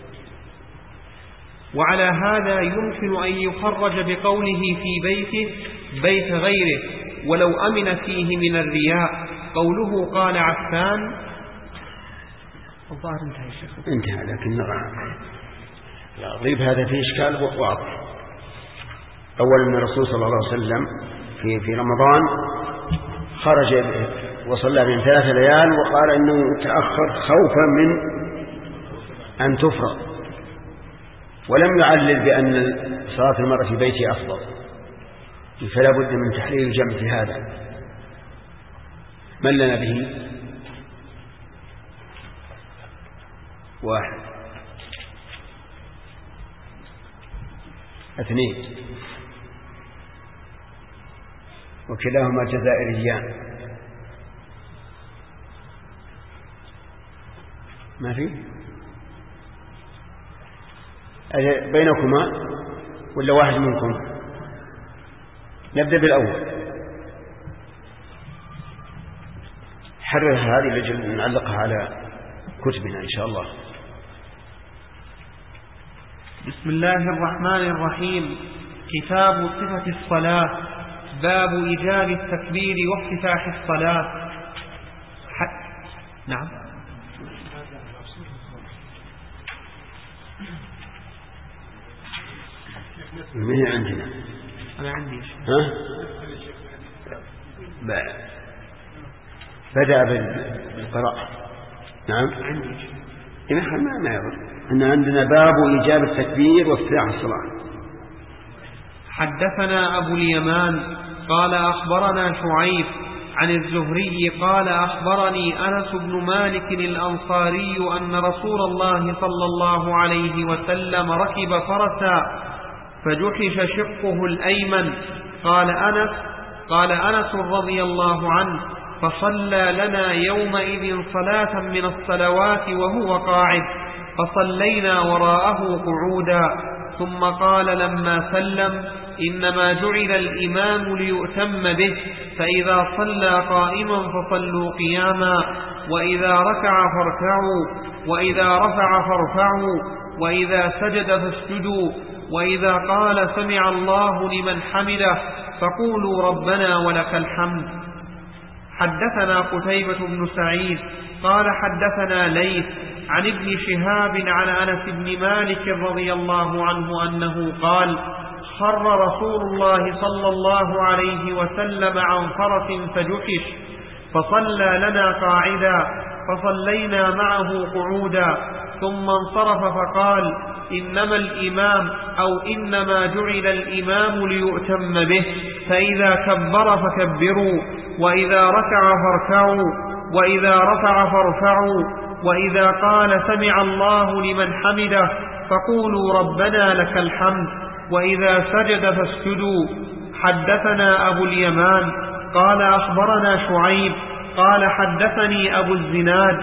وعلى هذا يمكن أن يخرج بقوله في بيته بيت غيره ولو أمن فيه من الرياء. قوله قال عفان الظاهر انتهى الشيخ. انتهى، لكن الغيب هذا فيه إشكال واضح. أولا أن الرسول صلى الله عليه وسلم في رمضان خرج وصلى بين 3 ليال وقال إنه تأخر خوفا من أن تفرض، ولم يعلل بأن صلاة المرأة في بيته أفضل، فلا بد من تحليل الجمع في هذا. من لنا به؟ 1 2 وكلاهما جزائريان. ما في بينكما ولا واحد منكم؟ نبدأ بالأول. حررها هذه لجل نعلقها على كتبنا إن شاء الله. بسم الله الرحمن الرحيم. كتاب صفة الصلاة. باب إيجاب التكبير وافتتاح الصلاة. نعم. من عندنا؟ أنا عندي. ها؟ بدأ بالقراءة. نعم. عندي. ما يضر. إن عندنا باب إيجاب التكبير وافتتاح الصلاة. حدثنا أبو اليمان قال أخبرنا شعيب عن الزهري قال أخبرني أنس بن مالك الأنصاري أن رسول الله صلى الله عليه وسلم ركب فرسا فجحش شقه الأيمن. قال أنس رضي الله عنه فصلى لنا يومئذ صلاة من الصلوات وهو قاعد فصلينا وراءه قعودا. ثم قال لما سلم إنما جعل الإمام ليؤتم به، فإذا صلى قائما فصلوا قياما، وإذا ركع فاركعوا، وإذا رفع فارفعوا، وإذا سجد فاسجدوا، وإذا قال سمع الله لمن حمده فقولوا ربنا ولك الحمد. حدثنا قتيبة بن سعيد قال حدثنا ليث عن ابن شهاب عن أنس بن مالك رضي الله عنه أنه قال خر رسول الله صلى الله عليه وسلم عن فرس فجحش فصلى لنا قاعدا فصلينا معه قعودا، ثم انصرف فقال إنما الإمام أو إنما جعل الإمام ليؤتم به، فإذا كبر فكبروا، وإذا ركع فاركعوا، وإذا رفع فارفعوا، وإذا قال سمع الله لمن حمده فقولوا ربنا لك الحمد، وإذا سجد فاسجدوا. حدثنا أبو اليمان قال أخبرنا شعيب قال حدثني أبو الزناد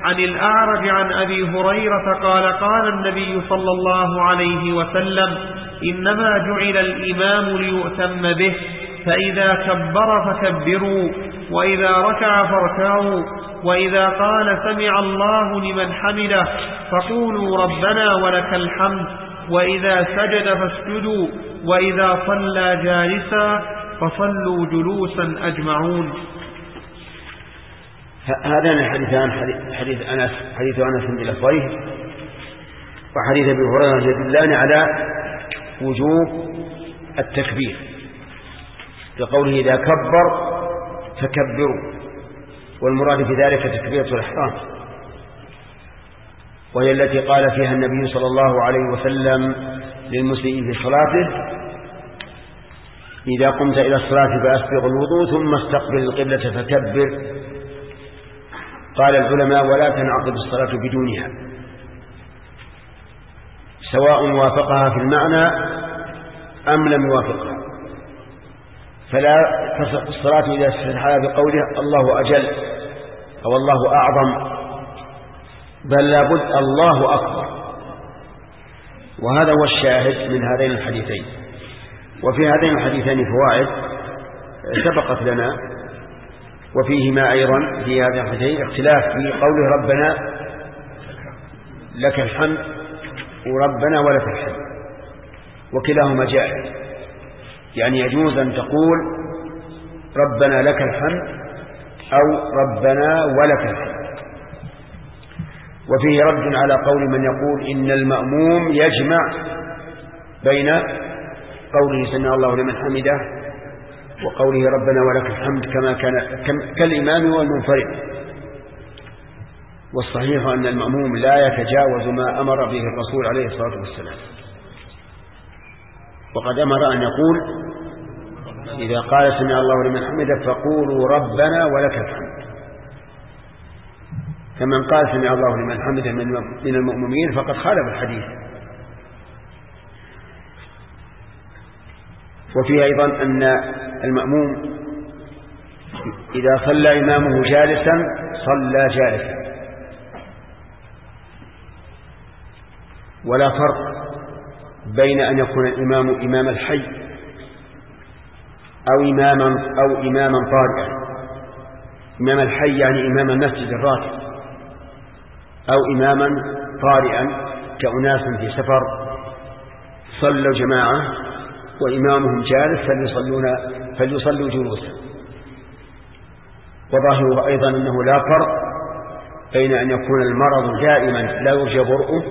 عن الأعرج عن أبي هريرة قال قال النبي صلى الله عليه وسلم إنما جعل الإمام ليؤتم به فإذا كبر فكبروا وإذا ركع فاركعوا وإذا قال سمع الله لمن حمده فقولوا ربنا ولك الحمد وإذا سجد فاسجدوا وإذا صلى جالسا فصلوا جلوسا أجمعون. هذان الحديثان حديث أنس بالأخويه وحديث أبي هريرة يدلان على وجوب التكبير بقوله إذا كبر فكبروا، والمراد في ذلك تكبيرة الإحرام، وهي التي قال فيها النبي صلى الله عليه وسلم للمسيء في صلاته إذا قمت إلى الصلاة فأسبغ الوضوء ثم استقبل القبلة فكبر. قال العلماء ولا تنعقد الصلاة بدونها، سواء وافقها في المعنى أم لم يوافقها، فلا تصح الصلاة إذا استفتحها بقوله الله أجل أو الله أعظم، بل لابد الله أكبر. وهذا هو الشاهد من هذين الحديثين. وفي هذين الحديثين فوائد سبقت لنا، وفيهما أيضا في هذه الحديثين اختلاف في قوله ربنا لك الحمد وربنا ولك الحمد، وكلاهما جائز، يعني يجوز أن تقول ربنا لك الحمد أو ربنا ولك الحمد. وفيه رد على قول من يقول إن المأموم يجمع بين قوله سمع الله لمن حمده وقوله ربنا ولك الحمد كما كان كالإمام والمنفرد. والصحيح أن المأموم لا يتجاوز ما أمر به الرسول عليه الصلاة والسلام، وقد أمر أن يقول إذا قال سمع الله لمن حمده فقولوا ربنا ولك الحمد، فمن قال سمع الله لمن حمده من المؤمنين فقد خالف الحديث. وفيه أيضا أن المأموم إذا صلى إمامه جالسا صلى جالسا، ولا فرق بين أن يكون الإمام إمام الحي أو إماما طارئا. إمام الحي يعني إمام المسجد الراتب، أو إماما طارئا كأناس في سفر صلوا جماعة وإمامهم جالس فليصلوا جلوسا. وظاهره أيضا أنه لا فرق بين أن يكون المرض دائما لا يرجى برؤه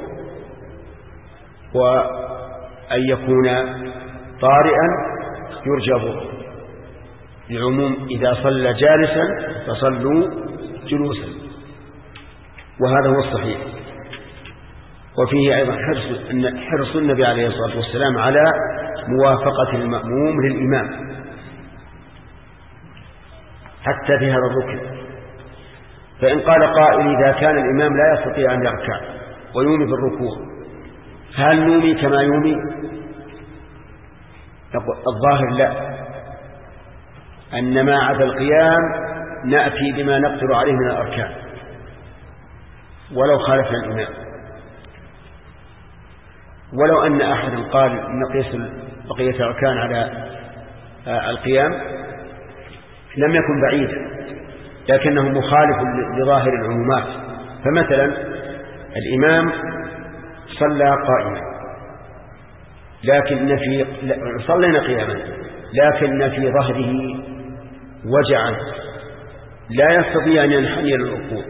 وأن يكون طارئا يرجى برؤه، لعموم إذا صلى جالسا فصلوا جلوسا، وهذا هو الصحيح. وفيه أيضا حرص النبي عليه الصلاة والسلام على موافقة المأموم للإمام حتى في هذا الركن. فإن قال قائل إذا كان الإمام لا يستطيع أن يركع ويومي بالركوع فهل نومي كما يومي؟ الظاهر لا، أن ما عدا القيام نأتي بما نقدر عليه من الأركان ولو خالفنا الإمام. ولو أن أحد قال نقيس بقية الأركان على القيام لم يكن بعيدا، لكنه مخالف لظاهر العمومات. فمثلا الإمام صلى قائما لكن صلينا قياما لكن في ظهره وجعا لا يستطيع أن ينحني للركوع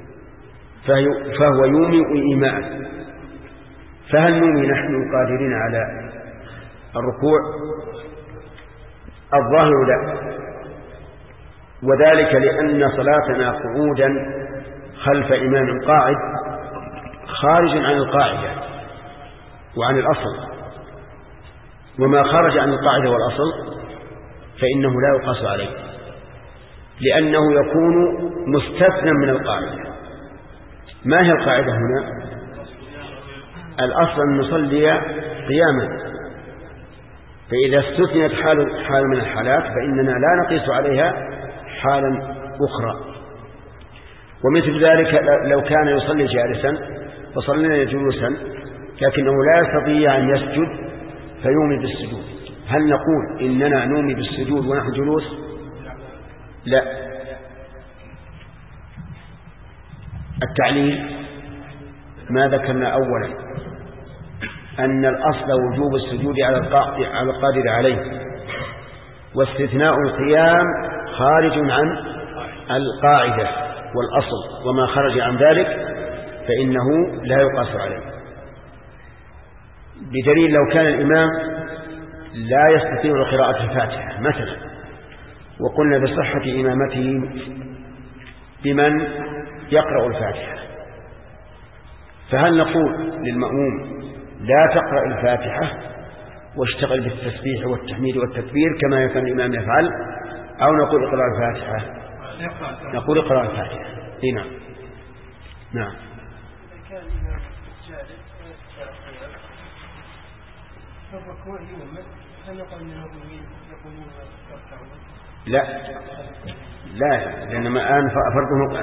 فهو يومئ إيماء. فهل نومي نحن قادرين على الركوع؟ الظاهر لا، وذلك لأن صلاتنا قعودا خلف إمام قاعد خارج عن القاعدة وعن الأصل، وما خرج عن القاعدة والأصل فإنه لا يقاس عليه، لأنه يكون مستثنى من القاعدة. ما هي القاعدة هنا؟ الأصل أن نصلي قياما، فإذا استثنت حال من الحالات فإننا لا نقيس عليها حالا أخرى. ومثل ذلك لو كان يصلي جالسا فصلينا جلوسا لكنه لا يستطيع أن يسجد فيومي بالسجود، هل نقول إننا نومي بالسجود ونحن جلوس؟ لا. التعليل ما ذكرنا أولا أن الأصل وجوب السجود على القادر عليه، واستثناء القيام خارج عن القاعدة والأصل، وما خرج عن ذلك فإنه لا يقاس عليه. بدليل لو كان الإمام لا يستطيع قراءة الفاتحة مثلا وقلنا بصحة إمامته بمن يقرأ الفاتحة، فهل نقول للمأموم لا تقرأ الفاتحة واشتغل بالتسبيح والتحميد والتكبير كما كان الإمام يفعل، أو نقول اقرأ الفاتحة؟ نقول اقرأ الفاتحة. نعم نعم. لا لا، لأن الآن فرضه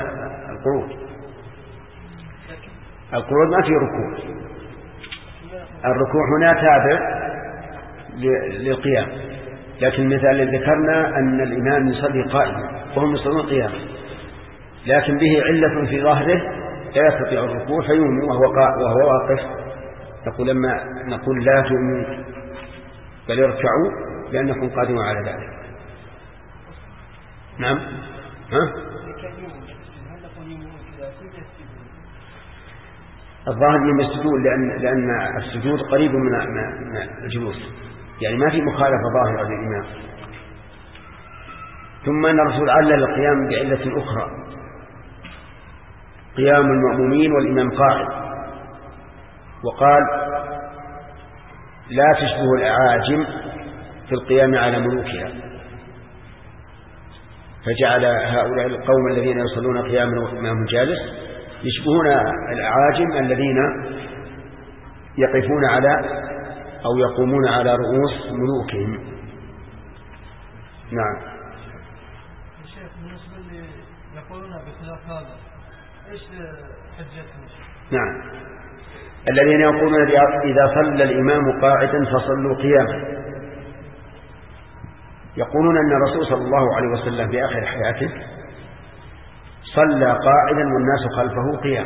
القعود ما في ركوع، الركوع هنا تابع للقيام، لكن المثال الذي ذكرنا أن الإمام يصلي قائما وهم يصلون قياما، لكن به علة في ظهره لا يستطيع الركوع فيومي وهو واقف، نقول لا تؤمنوا بل اركعوا لأنكم قادرون على ذلك. نعم. الظاهر من السجود لأن السجود قريب من الجلوس، يعني ما في مخالفة ظاهرة للإمام. ثم أن الرسول علل القيام بعلة أخرى، قيام المأمومين والإمام قاعد، وقال لا تشبه الأعاجم في القيام على ملوكها، فجعل هؤلاء القوم الذين يصلون قياما والإمام جالس يشبهون الأعاجم الذين يقفون على أو يقومون على رؤوس ملوكهم. نعم. الشيخ بالنسبة اللي يقولون بخلاف هذا إيش حجتهم؟ نعم، الذين يقولون إذا صلى الإمام قاعدا فصلوا قياما، يقولون أن الرسول صلى الله عليه وسلم في آخر حياته صلى قاعدا والناس خلفه قيام،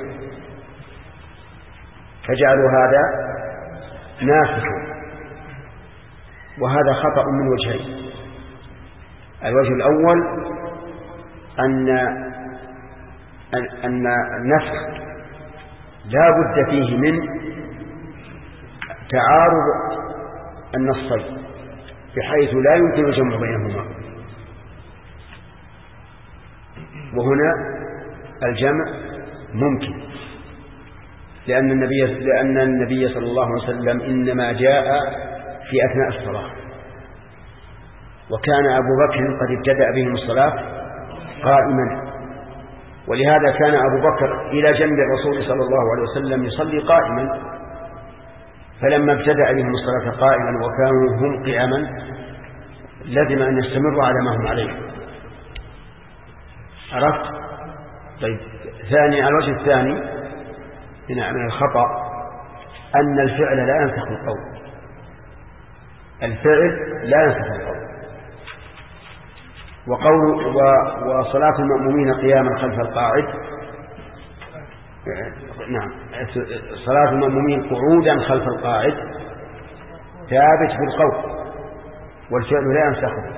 فجعلوا هذا ناسخا، وهذا خطأ من وجهين. الوجه الأول أن النسخ لا بد فيه من تعارض النصين بحيث لا يمكن الجمع بينهما، وهنا الجمع ممكن لأن النبي صلى الله عليه وسلم إنما جاء في أثناء الصلاة، وكان أبو بكر قد ابتدأ بهم الصلاة قائما، ولهذا كان أبو بكر إلى جنب الرسول صلى الله عليه وسلم يصلي قائما، فلما ابتدأ بهم الصلاة قائما وكانوا هم قياما لازم أن يستمروا على ما هم عليه. عرفت؟ طيب، الوجه الثاني من الخطأ أن الفعل لا ينسخ القول، الفعل لا ينسخ القول، وصلاة المأمومين قياما خلف القاعد، نعم، صلاة المأمومين قعودا خلف القاعد ثابت بالقول، والفعل لا ينسخه،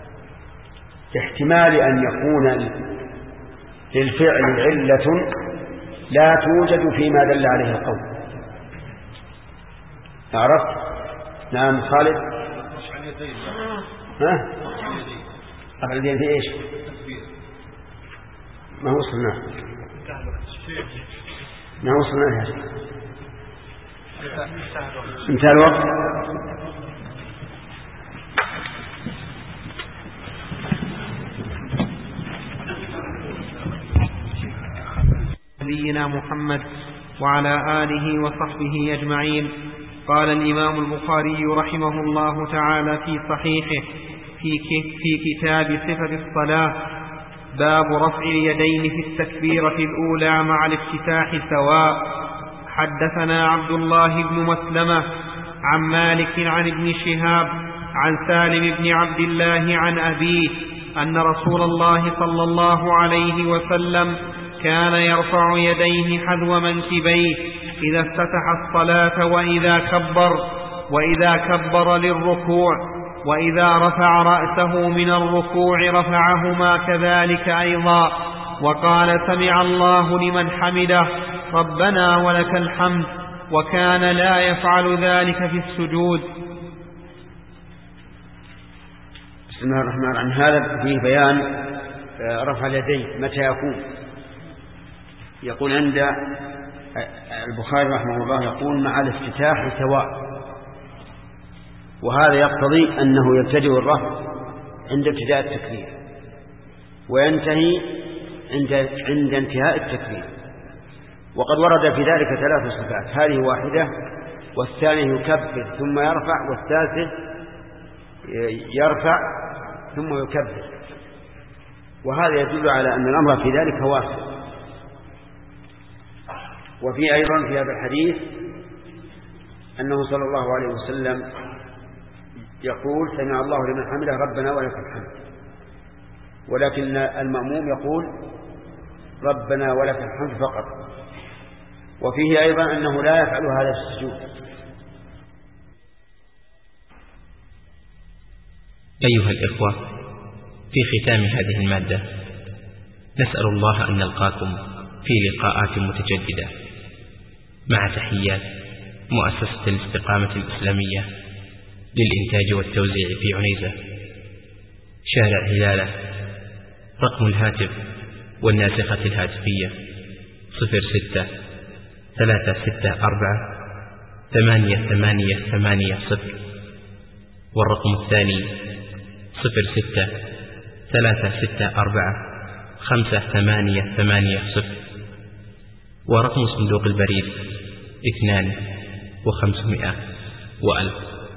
احتمال أن يكون للفعل علة لا توجد فيما دل عليه القول. عرفت؟ نعم. خالد. ها؟ رفع اليدين في ايش؟ ما وصلنا يا شيخ. انتهى الوقت. نبينا محمد وعلى آله وصحبه أجمعين. قال الإمام البخاري رحمه الله تعالى في صحيحه في كتاب صفة الصلاة: باب رفع اليدين في التكبيرة الأولى مع الافتتاح سواء. حدثنا عبد الله بن مسلمة عن مالك عن ابن شهاب عن سالم بن عبد الله عن أبيه أن رسول الله صلى الله عليه وسلم كان يرفع يديه حذو منكبيه إذا افتتح الصلاة وإذا كبر للركوع، وإذا رفع رأسه من الركوع رفعهما كذلك أيضا، وقال سمع الله لمن حمده ربنا ولك الحمد، وكان لا يفعل ذلك في السجود. بسم الله الرحمن الرحيم. هذا فيه بيان رفع اليدين متى يكون. يقول عند البخاري رحمه الله يقول مع الافتتاح سواء، وهذا يقتضي أنه يبتدئ الرفع عند ابتداء التكبير وينتهي عند انتهاء التكبير. وقد ورد في ذلك 3 صفات، هذه واحدة، والثانية يكبر ثم يرفع، والثالثة يرفع ثم يكبر، وهذا يدل على أن الأمر في ذلك واسع. وفي أيضا في هذا الحديث أنه صلى الله عليه وسلم يقول سمع الله لمن حمده ربنا ولك الحمد، ولكن المأموم يقول ربنا ولك الحمد فقط. وفيه أيضا أنه لا يفعل هذا في السجود. أيها الإخوة، في ختام هذه المادة نسأل الله أن نلقاكم في لقاءات متجددة، مع تحيات مؤسسة الاستقامة الإسلامية للإنتاج والتوزيع في عنيزة، شارع هلالة. رقم الهاتف والناسخة الهاتفية 06-364-8880، والرقم الثاني 06-364-5880، ورقم صندوق البريد 2500 و1000.